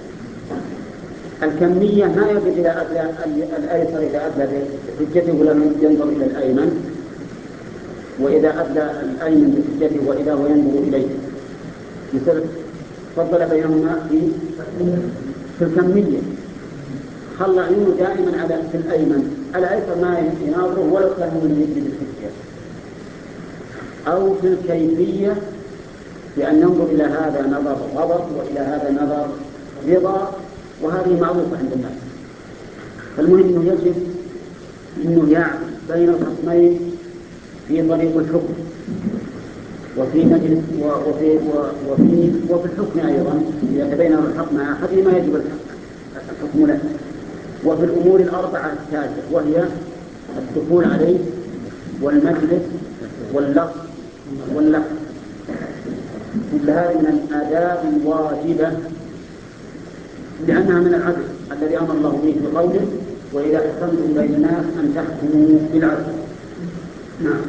A: الكمية ما يجب إلى أدلى الأيسر إذا أدلى بحجته ولم ينظر إلى الأيمن، وإذا أدلى الأيمن بحجته وإذا هو ينظر إليه مثل فضل بينهما في في الكمية، خلى عيونه دائما على في الأيمن، الأيسر ما يناظره ولو كان من يجب بالحجة. أو في الكيفية بأن ننظر إلى هذا نظر غضب وإلى هذا نظر رضا، وهذه معروفة عند الناس. فالمهم أنه يجب أنه يعمل بين الخصمين في طريق الحكم وفي مجلس وفي وفي وفي الحكم أيضا، إذا تبين الحق مع أحدهما يجب الحكم له. وفي الأمور الأربعة التالية وهي الدخول عليه والمجلس واللفظ واللفظ، كل هذه من الآداب الواجبة لأنها من العدل الذي أمر الله به في قوله وإذا حكمتم بين الناس أن تحكموا بالعدل. نعم.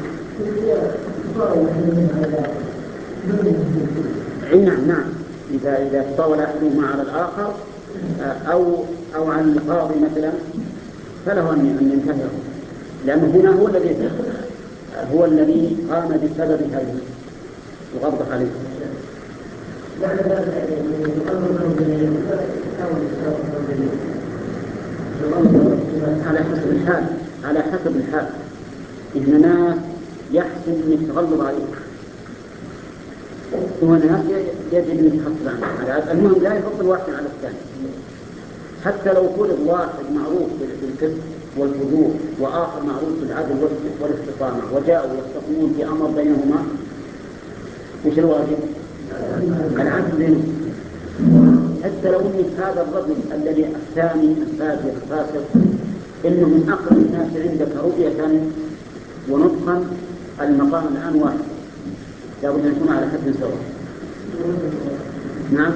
A: نعم نعم إذا إذا تطاول أحدهما على الآخر أو أو على القاضي مثلا فله أن ينتهي، لأنه هنا هو الذي هو الذي قام بسبب هذه الغضب عليه. على حسب الحال، على حسب الحال. إن ناس يحسن أن يتغلب عليه، وناس يجب أن يتخطر عنه. المهم لا يفضل واحد على الثاني، حتى لو فرض واحد معروف بالكذب والفجور وآخر معروف بالعدل والاستقامة وجاءوا يستقيمون في أمر بينهما، وش الواجب؟ العدل بينهم. حتى لو أن هذا الرجل الذي الثاني الفاجر الفاسق إنه من أقرب الناس عندك رؤية ونطقا، المقام الآن واحد، لابد أن يكون على حد سواء. نعم.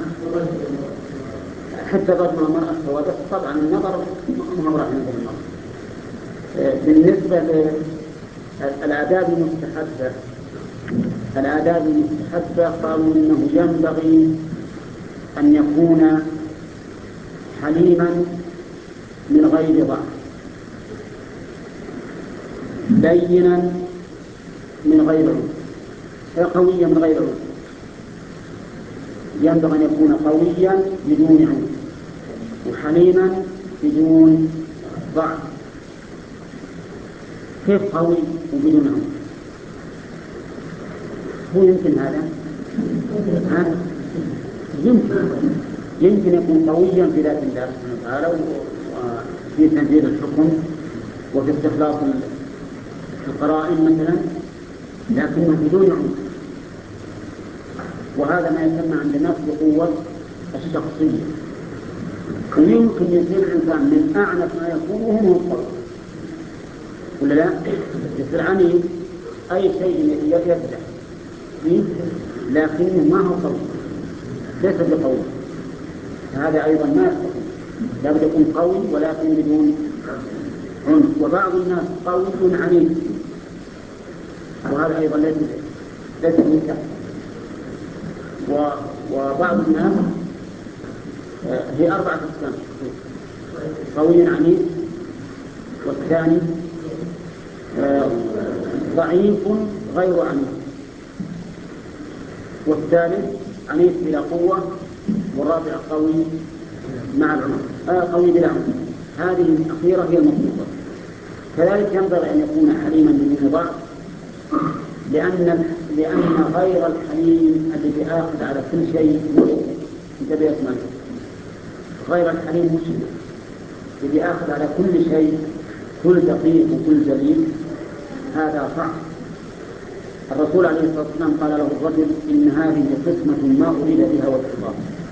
A: حتى رجل المرأة سواء، بس طبعا النظر ما هو راح ينظر المرأة. بالنسبة للآداب المستحبة، الآداب المستحبة قالوا إنه ينبغي أن يكون حليما من غير ضعف، لينا من غير عنف، قويا من غير عنف. ينبغي أن يكون قويا بدون عنف وحليما بدون ضعف. كيف قوي وبدون عنف؟ هو يمكن هذا؟ ها؟ يمكن يمكن يكون قويا في ذات الله سبحانه وتعالى وفي تنفيذ الحكم وفي استخلاص القرائن مثلا، لكنه بدون عنف. وهذا ما يسمى عند الناس بقوة الشخصية. ويمكن يصير الإنسان من أعنف ما يكون وهو قوي، ولا لا؟ يصير عنيف أي شيء يبدأ فيه لكنه ما هو قوي، ليس بقوي، هذا أيضا ما يستطيع. لابد يكون قوي ولكن بدون عنف. وبعض الناس قوي عنيف، وهذا أيضا ليس ليس ممتاز. وبعض الناس هي أربعة أقسام: قوي عنيف، والثاني ضعيف غير عنيف. والثالث عنيف بلا قوة، والرابع قوي مع العنف، آه قوي بلا عنف. هذه الأخيرة هي المطلوبة. كذلك ينبغي أن يكون حليما بدون ضعف، لأن لأن غير الحليم الذي آخذ على كل شيء انتبه اسمعي، غير الحليم مسلم الذي آخذ على كل شيء، كل دقيق وكل جليل، هذا صعب. الرسول عليه الصلاة والسلام قال له الرجل إن هذه قسمة ما أريد بها وجه الله.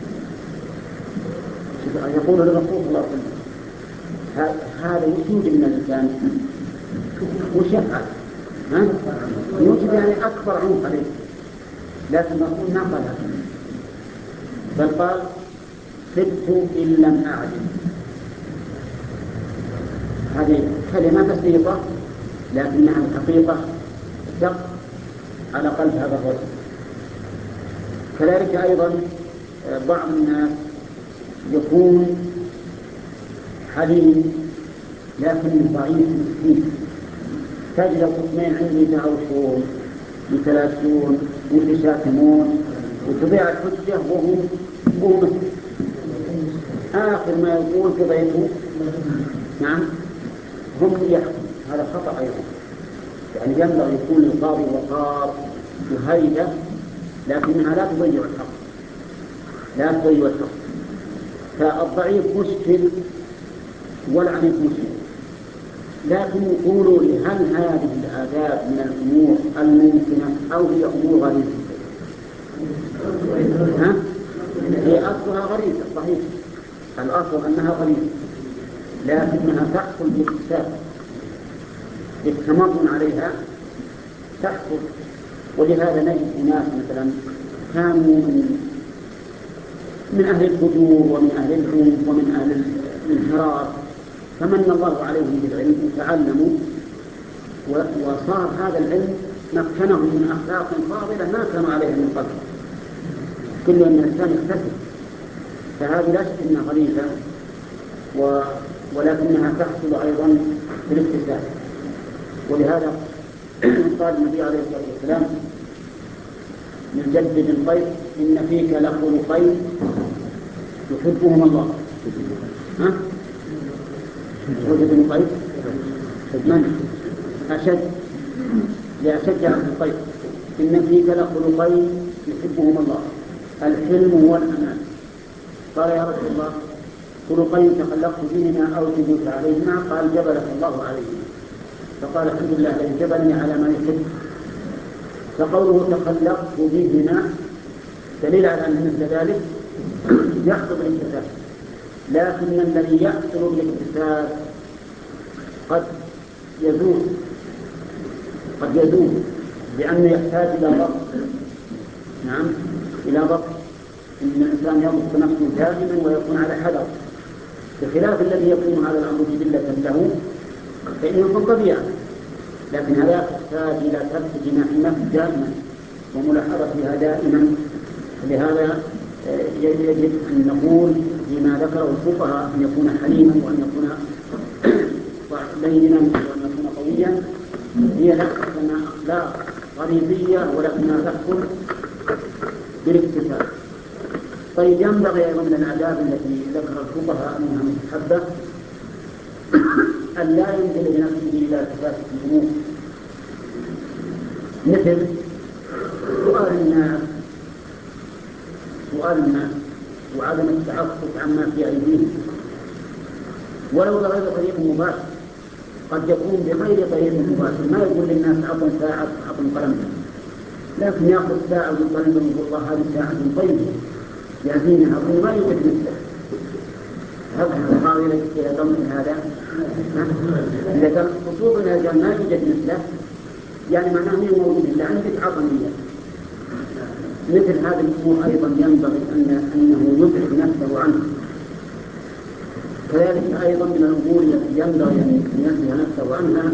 A: يقول للرسول صلى الله عليه وسلم هذا وجود من الإنسان وش يفعل؟ يوجد يعني أكبر عنف عليه، لكن الرسول ما قال هذا، بل قال صدت إن لم أعدل. هذه كلمة بسيطة لكنها الحقيقة دق على قلب هذا الرجل. كذلك أيضا بعض الناس يكون حليم لكن ضعيف مسكين، تجد القسمين عندي يتهاوشون يتلاشون ويتشاكمون وتضيع الحجة وهو وهو مسكين. آخر ما يقول في ضيفه نعم هم يحكم. هذا خطأ أيضا. يعني ينبغي يكون القاضي وقار وهيبة، لكنها لا تضيع الحق، لا تضيع الحق. فالضعيف مشكل والعنيف مشكل، لكن يقولوا لي هل هذه الآداب من الأمور الممكنة أو هي أمور غريبة؟ ها؟ هي أصلها غريبة صحيح، الأصل أنها غريبة، لكنها تحصل بالاكتساب، بالتمرن عليها تحصل. ولهذا نجد أناس مثلا كانوا من, من أهل الفجور ومن أهل العنف ومن أهل الانحراف، فمن الله عليهم بالعلم وتعلموا، وصار هذا العلم مكنهم من أخلاق فاضلة ما كانوا عليها من قبل. كل أن الإنسان يكتسب، فهذه لا شك أنها غريبة، و... ولكنها تحصل أيضا بالاكتساب. ولهذا قال النبي عليه الصلاة والسلام من جد بن قيس إن فيك لخلقين يحبهم الله. ها؟ جد بن قيس من أشد لأشد عن قيس إن فيك لخلقين يحبهم الله الحلم والأمان. قال يا رسول الله خلقين تخلقت بهما أو جبلت عليهما؟ قال جبلك الله عليهما. فقال الحمد لله الذي جبلني على ما يحب. فقوله تخلقت بهما دليل على أن مثل ذلك يحصل بالاكتساب، لكن الذي يحصل بالاكتساب قد يزول قد يزول لأنه يحتاج إلى ضبط. نعم إلى ضبط، إن الإنسان يضبط نفسه دائما ويكون على حذر، بخلاف الذي يكون على الأمر جبلة له فإنه يكون طبيعي، لكن هذا يحتاج إلى ترك جناح النفس دائما وملاحظتها دائما. لهذا يجب أن نقول فيما ذكره الفقهاء أن يكون حليما وأن يكون لينا وأن يكون قويا، هي لا تكون أخلاق غريبية ولكنها تحصل بالاكتساب. طيب ينبغي أيضا من الآداب التي ذكر الفقهاء أنها مستحبة أن لا ينزل بنفسه إلى تفاسد الأمور، مثل سؤال الناس سؤال الناس وعدم التعفف عما في أيديهم، ولو بغير طريق مباشر. قد يكون بغير طريق مباشر، ما يقول للناس أعطوا ساعة أعطوا قلم، لكن يأخذ ساعة ويقول لهم والله هذه ساعة طيبة يأتينها وما يوجد مثله. هذا القاضي إلى ضمن هذا إذا خصوصا إذا كان ما يوجد مثله يعني معناه أنه موجود إلا عندك عطنية. مثل هذه الأمور أيضا ينبغي أن أنه يبعد نفسه عنه. كذلك أيضا من الأمور التي ينبغي أن ينزه نفسه عنها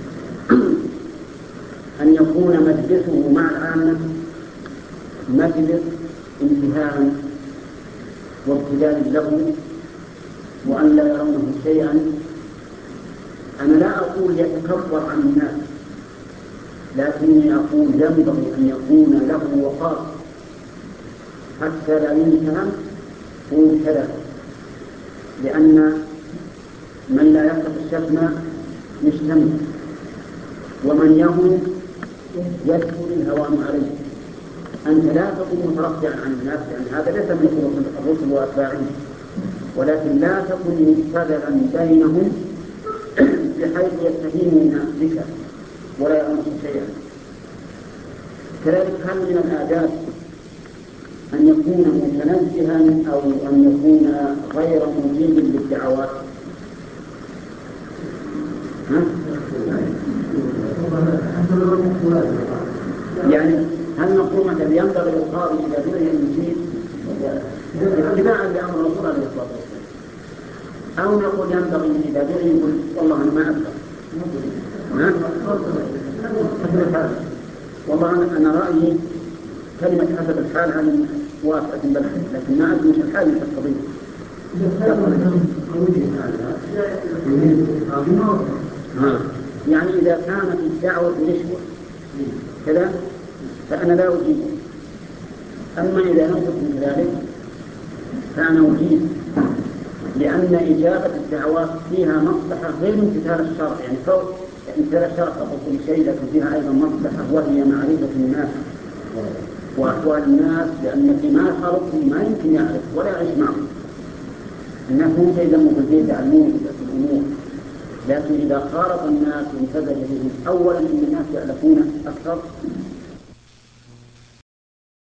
A: أن يكون مجلسه مع العامة مجلس انتهاء وابتداء له، وأن لا يرونه شيئا. أنا لا أقول يتكبر عن الناس، لكني أقول ينبغي أن يكون له وقار حتى لا ينتهم ويبتلى، لأن من لا يتق الشتم يشتم، ومن يهون يدخل الهوان عليه. أنت لا تكون مترفعا عن الناس، لأن هذا ليس من خلق الرسل وأتباعهم، ولكن لا تكن مبتدلا بينهم بحيث يتهمون بك ولا يرون شيئا. كذلك هل من الآداب أن يكون متنزها أو أن يكون غير مجيب للدعوات؟ ها؟ يعني هل نقول مثلا ينبغي للقاضي إذا دعي أن يجيب اتباعا لأمر الرسول عليه الصلاة والسلام، أو نقول ينبغي إذا دعي يقول والله أنا ما أبقى؟ والله أنا رأيي كلمة حسب الحال هذه موافقة بلد، لكن ما أدري الحال تقتضيه. يعني إذا كانت الدعوة برشوة كذا فأنا لا أجيب، أما إذا نظر من ذلك فأنا أجيب، لأن إجابة الدعوات فيها مصلحة غير امتثال الشرع. يعني فوق امتثال الشرع فقط كل شيء، لكن فيها أيضا مصلحة وهي معرفة الناس وأحوال الناس، لأن في ما خلقهم ما يمكن يعرف ولا يعيش معهم. الناس ممكن يدموا في البيت يعلمون في الأمور، لكن إذا خالط الناس وانتبه إليهم أولا إن الناس يألفون أكثر،